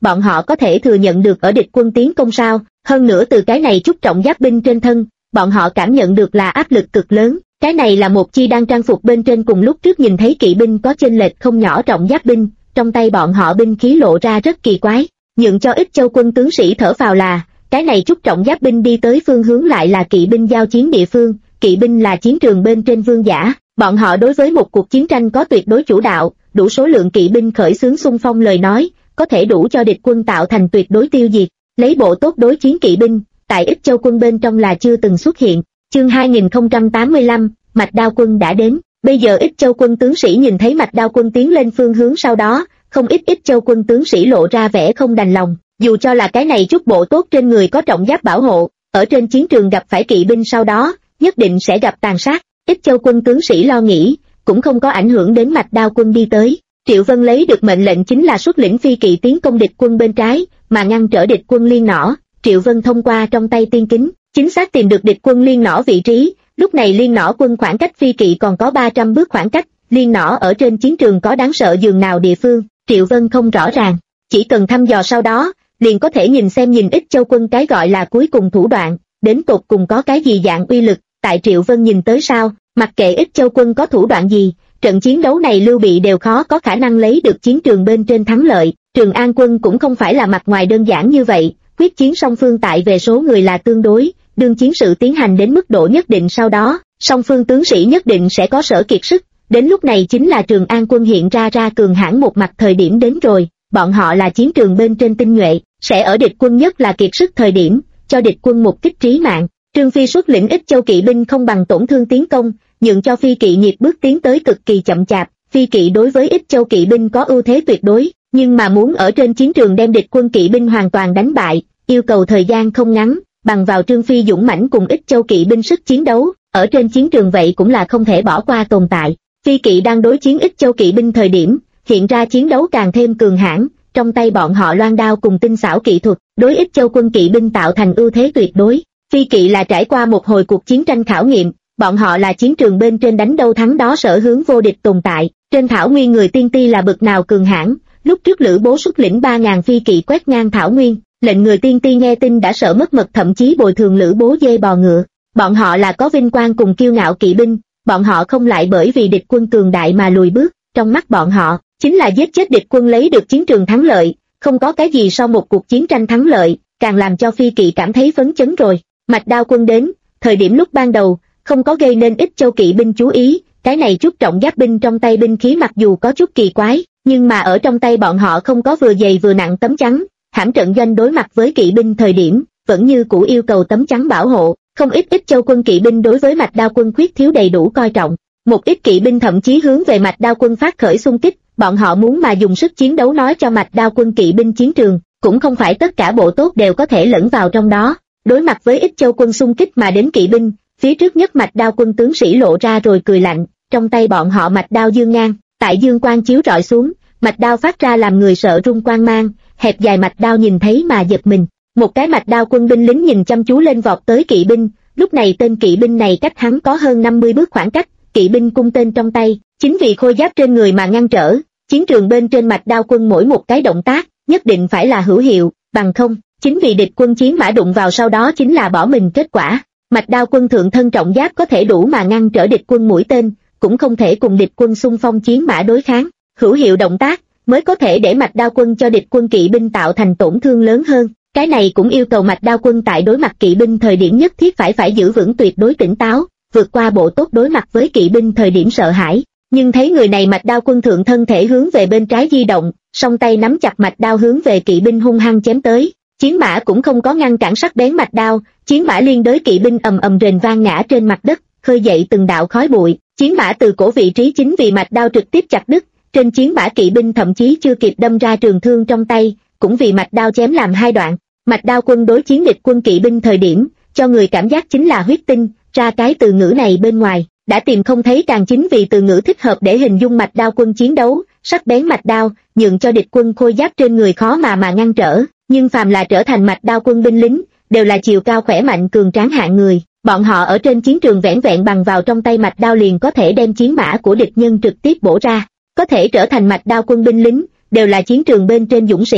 bọn họ có thể thừa nhận được ở địch quân tiến công sao? Hơn nữa từ cái này chút trọng giáp binh trên thân, bọn họ cảm nhận được là áp lực cực lớn. Cái này là một chi đang trang phục bên trên cùng lúc trước nhìn thấy kỵ binh có chênh lệch không nhỏ trọng giáp binh, trong tay bọn họ binh khí lộ ra rất kỳ quái. Nhượng cho Ích Châu quân tướng sĩ thở phào là, cái này chút trọng giáp binh đi tới phương hướng lại là kỵ binh giao chiến địa phương, kỵ binh là chiến trường bên trên vương giả, bọn họ đối với một cuộc chiến tranh có tuyệt đối chủ đạo, đủ số lượng kỵ binh khởi xướng xung phong lời nói, có thể đủ cho địch quân tạo thành tuyệt đối tiêu diệt. Lấy bộ tốt đối chiến kỵ binh, tại Ích Châu quân bên trong là chưa từng xuất hiện. Chương 2085, Mạch Đao quân đã đến. Bây giờ Ích Châu quân tướng sĩ nhìn thấy Mạch Đao quân tiến lên phương hướng sau đó, không ít Ích Châu quân tướng sĩ lộ ra vẻ không đành lòng, dù cho là cái này chút bộ tốt trên người có trọng giáp bảo hộ, ở trên chiến trường gặp phải kỵ binh sau đó, nhất định sẽ gặp tàn sát. Ích Châu quân tướng sĩ lo nghĩ, cũng không có ảnh hưởng đến Mạch Đao quân đi tới. Triệu Vân lấy được mệnh lệnh chính là xuất lĩnh phi kỵ tiến công địch quân bên trái, mà ngăn trở địch quân liên nỏ. Triệu Vân thông qua trong tay tiên kính, chính xác tìm được địch quân liên nỏ vị trí. Lúc này liên nỏ quân khoảng cách phi kỵ còn có 300 bước khoảng cách, liên nỏ ở trên chiến trường có đáng sợ dường nào địa phương, Triệu Vân không rõ ràng, chỉ cần thăm dò sau đó, liền có thể nhìn Ích Châu quân cái gọi là cuối cùng thủ đoạn, đến tột cùng có cái gì dạng uy lực. Tại Triệu Vân nhìn tới sao, mặc kệ Ích Châu quân có thủ đoạn gì, trận chiến đấu này Lưu Bị đều khó có khả năng lấy được chiến trường bên trên thắng lợi. Trường An quân cũng không phải là mặt ngoài đơn giản như vậy, quyết chiến song phương tại về số người là tương đối, đương chiến sự tiến hành đến mức độ nhất định sau đó, song phương tướng sĩ nhất định sẽ có sở kiệt sức, đến lúc này chính là Trường An quân hiện ra cường hãn một mặt thời điểm đến rồi, bọn họ là chiến trường bên trên tinh nhuệ, sẽ ở địch quân nhất là kiệt sức thời điểm, cho địch quân một kích trí mạng. Trương Phi xuất lĩnh Ích Châu kỵ binh không bằng tổn thương tiến công, nhượng cho phi kỵ nhịp bước tiến tới cực kỳ chậm chạp, phi kỵ đối với Ích Châu kỵ binh có ưu thế tuyệt đối, nhưng mà muốn ở trên chiến trường đem địch quân kỵ binh hoàn toàn đánh bại, yêu cầu thời gian không ngắn, bằng vào Trương Phi dũng mãnh cùng Ích Châu kỵ binh sức chiến đấu, ở trên chiến trường vậy cũng là không thể bỏ qua tồn tại. Phi kỵ đang đối chiến Ích Châu kỵ binh thời điểm, hiện ra chiến đấu càng thêm cường hãn, trong tay bọn họ loan đao cùng tinh xảo kỹ thuật, đối Ích Châu quân kỵ binh tạo thành ưu thế tuyệt đối. Phi kỵ là trải qua một hồi cuộc chiến tranh khảo nghiệm, bọn họ là chiến trường bên trên đánh đâu thắng đó sở hướng vô địch tồn tại, trên thảo nguyên người tiên ti là bực nào cường hãn, lúc trước Lữ Bố xuất lĩnh 3.000 phi kỵ quét ngang thảo nguyên, lệnh người tiên ti nghe tin đã sợ mất mật thậm chí bồi thường Lữ Bố dê bò ngựa. Bọn họ là có vinh quang cùng kiêu ngạo kỵ binh, bọn họ không lại bởi vì địch quân cường đại mà lùi bước, trong mắt bọn họ, chính là giết chết địch quân lấy được chiến trường thắng lợi, không có cái gì sau một cuộc chiến tranh thắng lợi, càng làm cho phi kỵ cảm thấy phấn chấn rồi. Mạch Đao quân đến, thời điểm lúc ban đầu, không có gây nên Ích Châu kỵ binh chú ý, cái này chút trọng giáp binh trong tay binh khí mặc dù có chút kỳ quái, nhưng mà ở trong tay bọn họ không có vừa dày vừa nặng tấm chắn, hãm trận doanh đối mặt với kỵ binh thời điểm, vẫn như cũ yêu cầu tấm chắn bảo hộ, không ít Ích Châu quân kỵ binh đối với Mạch Đao quân khuyết thiếu đầy đủ coi trọng, một ít kỵ binh thậm chí hướng về Mạch Đao quân phát khởi xung kích, bọn họ muốn mà dùng sức chiến đấu nói cho Mạch Đao quân kỵ binh chiến trường, cũng không phải tất cả bộ tốt đều có thể lẫn vào trong đó. Đối mặt với Ích Châu quân xung kích mà đến kỵ binh, phía trước nhất Mạch Đao quân tướng sĩ lộ ra rồi cười lạnh, trong tay bọn họ mạch đao dương ngang, tại dương quang chiếu rọi xuống, mạch đao phát ra làm người sợ rung quang mang, hẹp dài mạch đao nhìn thấy mà giật mình. Một cái mạch đao quân binh lính nhìn chăm chú lên vọt tới kỵ binh, lúc này tên kỵ binh này cách hắn có hơn 50 bước khoảng cách, kỵ binh cung tên trong tay, chính vì khôi giáp trên người mà ngăn trở, chiến trường bên trên mạch đao quân mỗi một cái động tác, nhất định phải là hữu hiệu, bằng không, chính vì địch quân chiến mã đụng vào sau đó chính là bỏ mình kết quả. Mạch đao quân thượng thân trọng giáp có thể đủ mà ngăn trở địch quân mũi tên, cũng không thể cùng địch quân xung phong chiến mã đối kháng, hữu hiệu động tác mới có thể để mạch đao quân cho địch quân kỵ binh tạo thành tổn thương lớn hơn. Cái này cũng yêu cầu mạch đao quân tại đối mặt kỵ binh thời điểm nhất thiết phải giữ vững tuyệt đối tỉnh táo, vượt qua bộ tốt đối mặt với kỵ binh thời điểm sợ hãi. Nhưng thấy người này mạch đao quân thượng thân thể hướng về bên trái di động, song tay nắm chặt mạch đao hướng về kỵ binh hung hăng chém tới, chiến mã cũng không có ngăn cản sắc bén mạch đao, chiến mã liên đới kỵ binh ầm ầm rền vang ngã trên mặt đất, khơi dậy từng đạo khói bụi, chiến mã từ cổ vị trí chính vì mạch đao trực tiếp chặt đứt, trên chiến mã kỵ binh thậm chí chưa kịp đâm ra trường thương trong tay, cũng vì mạch đao chém làm hai đoạn. Mạch đao quân đối chiến địch quân kỵ binh thời điểm, cho người cảm giác chính là huyết tinh, ra cái từ ngữ này bên ngoài, đã tìm không thấy càng chính vì từ ngữ thích hợp để hình dung mạch đao quân chiến đấu, sắc bén mạch đao, nhượng cho địch quân khôi giáp trên người khó mà ngăn trở, nhưng phàm là trở thành mạch đao quân binh lính, đều là chiều cao khỏe mạnh cường tráng hạng người, bọn họ ở trên chiến trường vẻn vẹn bằng vào trong tay mạch đao liền có thể đem chiến mã của địch nhân trực tiếp bổ ra, có thể trở thành mạch đao quân binh lính, đều là chiến trường bên trên dũng sĩ,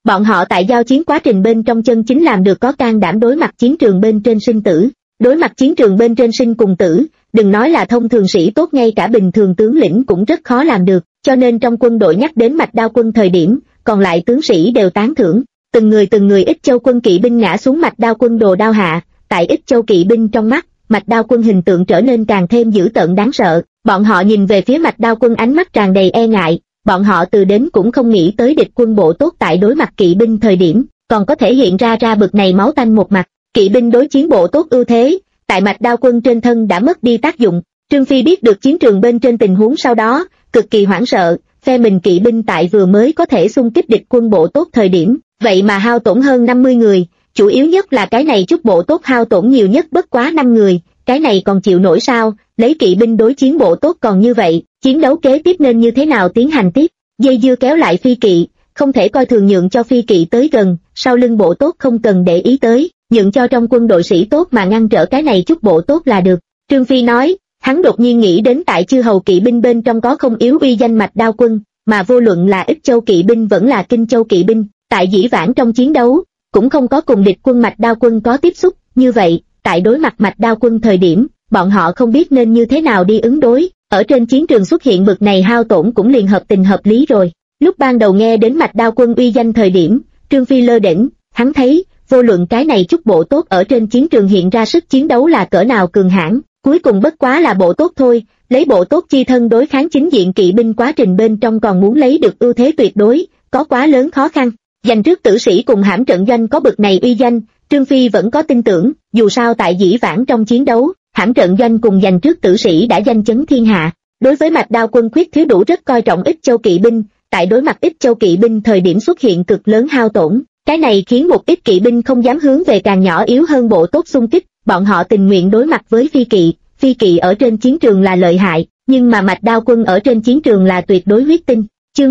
Bọn họ tại giao chiến quá trình bên trong chân chính làm được có can đảm đối mặt chiến trường bên trên sinh tử. Đối mặt chiến trường bên trên sinh cùng tử, đừng nói là thông thường sĩ tốt, ngay cả bình thường tướng lĩnh cũng rất khó làm được, cho nên trong quân đội nhắc đến Mạch Đao Quân thời điểm, còn lại tướng sĩ đều tán thưởng. Từng người Ích Châu quân kỵ binh ngã xuống Mạch Đao Quân đồ đao hạ, tại Ích Châu kỵ binh trong mắt, Mạch Đao Quân hình tượng trở nên càng thêm dữ tợn đáng sợ. Bọn họ nhìn về phía Mạch Đao Quân ánh mắt tràn đầy e ngại, bọn họ từ đến cũng không nghĩ tới địch quân bộ tốt tại đối mặt kỵ binh thời điểm, còn có thể hiện ra bực này máu tanh một mặt. Kỵ binh đối chiến bộ tốt ưu thế, tại Mạch Đao Quân trên thân đã mất đi tác dụng. Trương Phi biết được chiến trường bên trên tình huống sau đó, cực kỳ hoảng sợ, phe mình kỵ binh tại vừa mới có thể xung kích địch quân bộ tốt thời điểm, vậy mà hao tổn hơn 50 người, chủ yếu nhất là cái này chút bộ tốt hao tổn nhiều nhất bất quá 5 người, cái này còn chịu nổi sao? Lấy kỵ binh đối chiến bộ tốt còn như vậy, chiến đấu kế tiếp nên như thế nào tiến hành tiếp? Dây dưa kéo lại phi kỵ, không thể coi thường, nhượng cho phi kỵ tới gần, sau lưng bộ tốt không cần để ý tới, nhượng cho trong quân đội sĩ tốt mà ngăn trở cái này chút bộ tốt là được. Trương Phi nói, hắn đột nhiên nghĩ đến tại chư hầu kỵ binh bên trong có không yếu uy danh Mạch Đao Quân, mà vô luận là Ích Châu kỵ binh vẫn là Kinh Châu kỵ binh, tại dĩ vãng trong chiến đấu, cũng không có cùng địch quân Mạch Đao Quân có tiếp xúc, như vậy, tại đối mặt Mạch Đao Quân thời điểm, bọn họ không biết nên như thế nào đi ứng đối, ở trên chiến trường xuất hiện bực này hao tổn cũng liền hợp tình hợp lý rồi. Lúc ban đầu nghe đến Mạch Đao Quân uy danh thời điểm, Trương Phi lơ đễnh, hắn thấy, vô luận cái này chút bộ tốt ở trên chiến trường hiện ra sức chiến đấu là cỡ nào cường hãn, cuối cùng bất quá là bộ tốt thôi, lấy bộ tốt chi thân đối kháng chính diện kỵ binh quá trình bên trong còn muốn lấy được ưu thế tuyệt đối, có quá lớn khó khăn. Dành trước tử sĩ cùng hãm trận doanh có bực này uy danh, Trương Phi vẫn có tin tưởng, dù sao tại dĩ vãng trong chiến đấu, hãm trận doanh cùng dành trước tử sĩ đã danh chấn thiên hạ. Đối với Mạch Đao Quân khuyết thiếu đủ rất coi trọng Ích Châu kỵ binh, tại đối mặt Ích Châu kỵ binh thời điểm xuất hiện cực lớn hao tổn, cái này khiến một ít kỵ binh không dám hướng về càng nhỏ yếu hơn bộ tốt xung kích, bọn họ tình nguyện đối mặt với phi kỵ ở trên chiến trường là lợi hại, nhưng mà Mạch Đao Quân ở trên chiến trường là tuyệt đối huyết tinh. Chương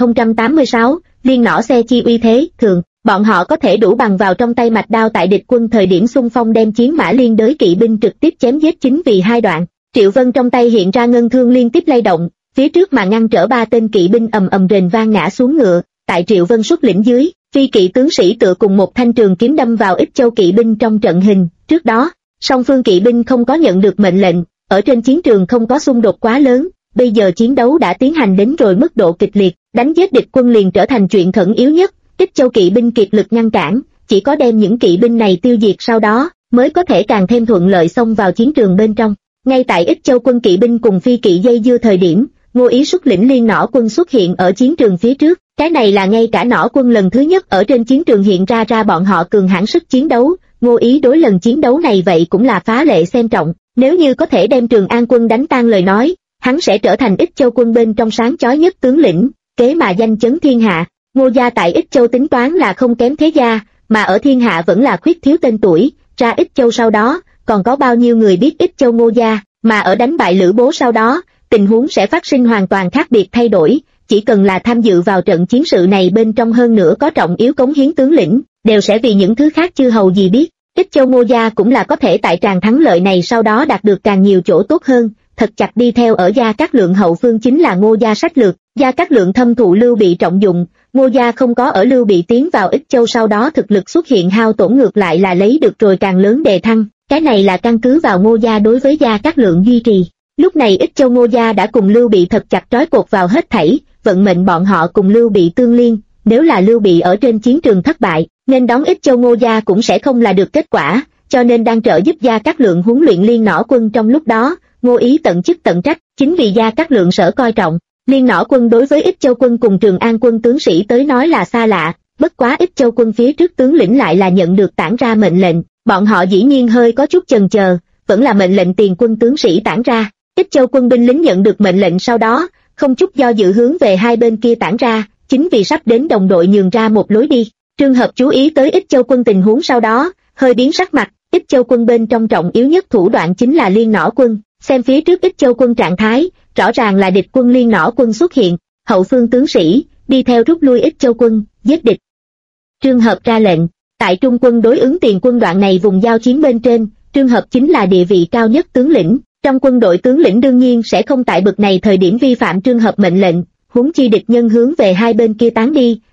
2086, liên nỏ xe chi uy thế thường, bọn họ có thể đủ bằng vào trong tay mạch đao tại địch quân thời điểm xung phong đem chiến mã liên đới kỵ binh trực tiếp chém giết chính vì hai đoạn. Triệu Vân trong tay hiện ra ngân thương liên tiếp lay động, phía trước mà ngăn trở ba tên kỵ binh ầm ầm rền vang ngã xuống ngựa, tại Triệu Vân xuất lĩnh dưới, phi kỵ tướng sĩ tựa cùng một thanh trường kiếm đâm vào Ích Châu kỵ binh trong trận hình. Trước đó, song phương kỵ binh không có nhận được mệnh lệnh, ở trên chiến trường không có xung đột quá lớn, bây giờ chiến đấu đã tiến hành đến rồi mức độ kịch liệt, đánh giết địch quân liền trở thành chuyện khẩn yếu nhất. Ích Châu kỵ binh kiệt lực ngăn cản, chỉ có đem những kỵ binh này tiêu diệt sau đó, mới có thể càng thêm thuận lợi xông vào chiến trường bên trong. Ngay tại Ích Châu quân kỵ binh cùng phi kỵ dây dưa thời điểm, Ngô Ý xuất lĩnh liên nỏ quân xuất hiện ở chiến trường phía trước, cái này là ngay cả nỏ quân lần thứ nhất ở trên chiến trường hiện ra bọn họ cường hãn sức chiến đấu. Ngô Ý đối lần chiến đấu này vậy cũng là phá lệ xem trọng, nếu như có thể đem Trường An quân đánh tan lời nói, hắn sẽ trở thành Ích Châu quân bên trong sáng chói nhất tướng lĩnh, kế mà danh chấn thiên hạ. Ngô gia tại Ích Châu tính toán là không kém thế gia, mà ở thiên hạ vẫn là khuyết thiếu tên tuổi, ra Ích Châu sau đó, còn có bao nhiêu người biết Ích Châu Ngô gia, mà ở đánh bại Lữ Bố sau đó, tình huống sẽ phát sinh hoàn toàn khác biệt thay đổi, chỉ cần là tham dự vào trận chiến sự này bên trong hơn nữa có trọng yếu cống hiến tướng lĩnh, đều sẽ vì những thứ khác chưa hầu gì biết. Ích Châu Ngô gia cũng là có thể tại tràng thắng lợi này sau đó đạt được càng nhiều chỗ tốt hơn, thật chặt đi theo ở Gia Cát Lượng hậu phương chính là Ngô gia sách lược. Gia Cát Lượng thâm thụ Lưu Bị trọng dụng, Ngô gia không có ở Lưu Bị tiến vào Ích Châu sau đó thực lực xuất hiện hao tổn, ngược lại là lấy được rồi càng lớn đề thăng, cái này là căn cứ vào Ngô gia đối với Gia Cát Lượng duy trì. Lúc này Ích Châu Ngô gia đã cùng Lưu Bị thật chặt trói cột vào hết thảy, vận mệnh bọn họ cùng Lưu Bị tương liên, nếu là Lưu Bị ở trên chiến trường thất bại, nên đón Ích Châu Ngô gia cũng sẽ không là được kết quả, cho nên đang trợ giúp Gia Cát Lượng huấn luyện liên nỏ quân trong lúc đó, Ngô Ý tận chức tận trách, chính vì Gia Cát Lượng sở coi trọng. Liên nỏ quân đối với Ích Châu quân cùng Trường An quân tướng sĩ tới nói là xa lạ, bất quá Ích Châu quân phía trước tướng lĩnh lại là nhận được tản ra mệnh lệnh, bọn họ dĩ nhiên hơi có chút chần chờ, vẫn là mệnh lệnh tiền quân tướng sĩ tản ra. Ích Châu quân binh lính nhận được mệnh lệnh sau đó, không chút do dự hướng về hai bên kia tản ra, chính vì sắp đến đồng đội nhường ra một lối đi. Trường hợp chú ý tới Ích Châu quân tình huống sau đó, hơi biến sắc mặt. Ích Châu quân bên trong trọng yếu nhất thủ đoạn chính là liên nỏ quân, xem phía trước Ích Châu quân trạng thái, rõ ràng là địch quân liên nỏ quân xuất hiện, hậu phương tướng sĩ, đi theo rút lui Ích Châu quân, giết địch. Trường hợp ra lệnh, tại trung quân đối ứng tiền quân đoạn này vùng giao chiến bên trên, trường hợp chính là địa vị cao nhất tướng lĩnh, trong quân đội tướng lĩnh đương nhiên sẽ không tại bực này thời điểm vi phạm trường hợp mệnh lệnh, huống chi địch nhân hướng về hai bên kia tán đi,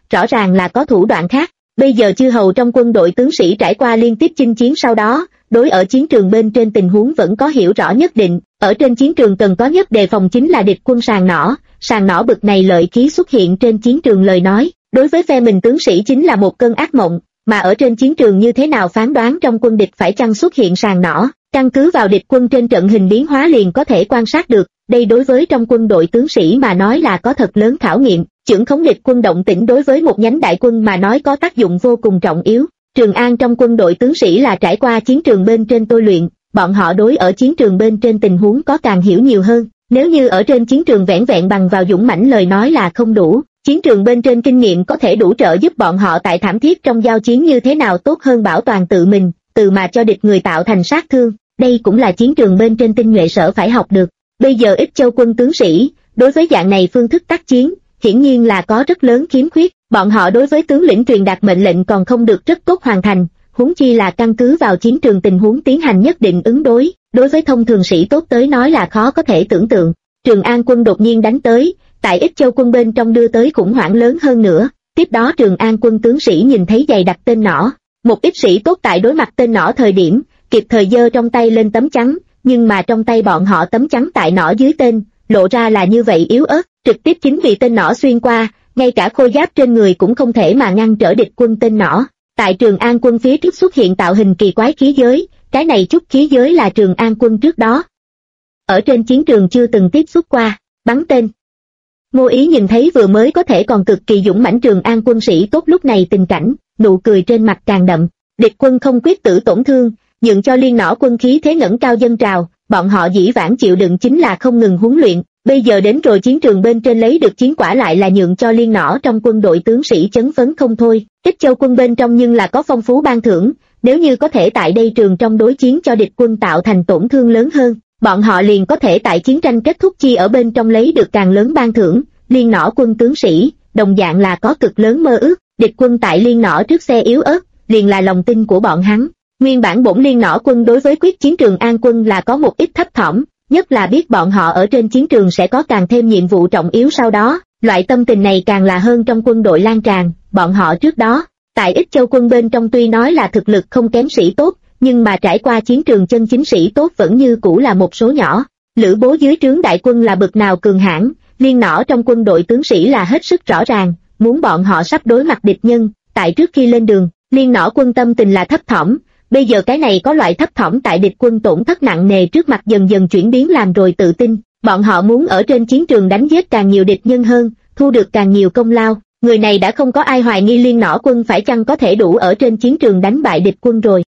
rõ ràng là có thủ đoạn khác. Bây giờ chư hầu trong quân đội tướng sĩ trải qua liên tiếp chinh chiến sau đó, đối ở chiến trường bên trên tình huống vẫn có hiểu rõ nhất định. Ở trên chiến trường cần có nhất đề phòng chính là địch quân sàng nỏ bực này lợi khí xuất hiện trên chiến trường lời nói, đối với phe mình tướng sĩ chính là một cơn ác mộng, mà ở trên chiến trường như thế nào phán đoán trong quân địch phải chăng xuất hiện sàng nỏ, căn cứ vào địch quân trên trận hình biến hóa liền có thể quan sát được, đây đối với trong quân đội tướng sĩ mà nói là có thật lớn khảo nghiệm, chưởng khống địch quân động tĩnh đối với một nhánh đại quân mà nói có tác dụng vô cùng trọng yếu. Trường An trong quân đội tướng sĩ là trải qua chiến trường bên trên tôi luyện, bọn họ đối ở chiến trường bên trên tình huống có càng hiểu nhiều hơn, nếu như ở trên chiến trường vẻn vẹn bằng vào dũng mãnh lời nói là không đủ, chiến trường bên trên kinh nghiệm có thể đủ trợ giúp bọn họ tại thảm thiết trong giao chiến như thế nào tốt hơn bảo toàn tự mình, từ mà cho địch người tạo thành sát thương, đây cũng là chiến trường bên trên tinh nhuệ sở phải học được. Bây giờ Ích Châu quân tướng sĩ, đối với dạng này phương thức tác chiến, hiển nhiên là có rất lớn khiếm khuyết, bọn họ đối với tướng lĩnh truyền đạt mệnh lệnh còn không được rất tốt hoàn thành, huống chi là căn cứ vào chiến trường tình huống tiến hành nhất định ứng đối, đối với thông thường sĩ tốt tới nói là khó có thể tưởng tượng. Trường An quân đột nhiên đánh tới, tại Ích Châu quân bên trong đưa tới khủng hoảng lớn hơn nữa, tiếp đó Trường An quân tướng sĩ nhìn thấy dày đặc tên nỏ, một ít sĩ tốt tại đối mặt tên nỏ thời điểm, kịp thời giơ trong tay lên tấm chắn, nhưng mà trong tay bọn họ tấm chắn tại nỏ dưới tên, lộ ra là như vậy yếu ớt, trực tiếp chính vì tên nỏ xuyên qua, ngay cả khôi giáp trên người cũng không thể mà ngăn trở địch quân tên nỏ. Tại Trường An quân phía trước xuất hiện tạo hình kỳ quái khí giới, cái này chút khí giới là Trường An quân trước đó ở trên chiến trường chưa từng tiếp xúc qua, bắn tên. Ngô Ý nhìn thấy vừa mới có thể còn cực kỳ dũng mãnh Trường An quân sĩ tốt lúc này tình cảnh, nụ cười trên mặt càng đậm, địch quân không quyết tử tổn thương, nhượng cho liên nỏ quân khí thế ngẩng cao dâng trào, bọn họ dĩ vãng chịu đựng chính là không ngừng huấn luyện, bây giờ đến rồi chiến trường bên trên lấy được chiến quả lại là nhượng cho liên nỏ trong quân đội tướng sĩ chấn phấn không thôi. Ích Châu quân bên trong nhưng là có phong phú ban thưởng, nếu như có thể tại đây trường trong đối chiến cho địch quân tạo thành tổn thương lớn hơn, bọn họ liền có thể tại chiến tranh kết thúc chi ở bên trong lấy được càng lớn ban thưởng. Liên nỏ quân tướng sĩ đồng dạng là có cực lớn mơ ước, địch quân tại liên nỏ trước xe yếu ớt, liền là lòng tin của bọn hắn. Nguyên bản bổn liên nỏ quân đối với quyết chiến Trường An quân là có một ít thấp thỏm, nhất là biết bọn họ ở trên chiến trường sẽ có càng thêm nhiệm vụ trọng yếu sau đó, loại tâm tình này càng là hơn trong quân đội lan tràn. Bọn họ trước đó, tại Ích Châu quân bên trong tuy nói là thực lực không kém sĩ tốt, nhưng mà trải qua chiến trường chân chính sĩ tốt vẫn như cũ là một số nhỏ. Lữ Bố dưới trướng đại quân là bực nào cường hãn, liên nỏ trong quân đội tướng sĩ là hết sức rõ ràng, muốn bọn họ sắp đối mặt địch nhân, tại trước khi lên đường, liên nỏ quân tâm tình là thấp thỏm. Bây giờ cái này có loại thấp thỏm tại địch quân tổn thất nặng nề trước mặt dần dần chuyển biến làm rồi tự tin, bọn họ muốn ở trên chiến trường đánh giết càng nhiều địch nhân hơn, thu được càng nhiều công lao. Người này đã không có ai hoài nghi liên nỏ quân phải chăng có thể đủ ở trên chiến trường đánh bại địch quân rồi.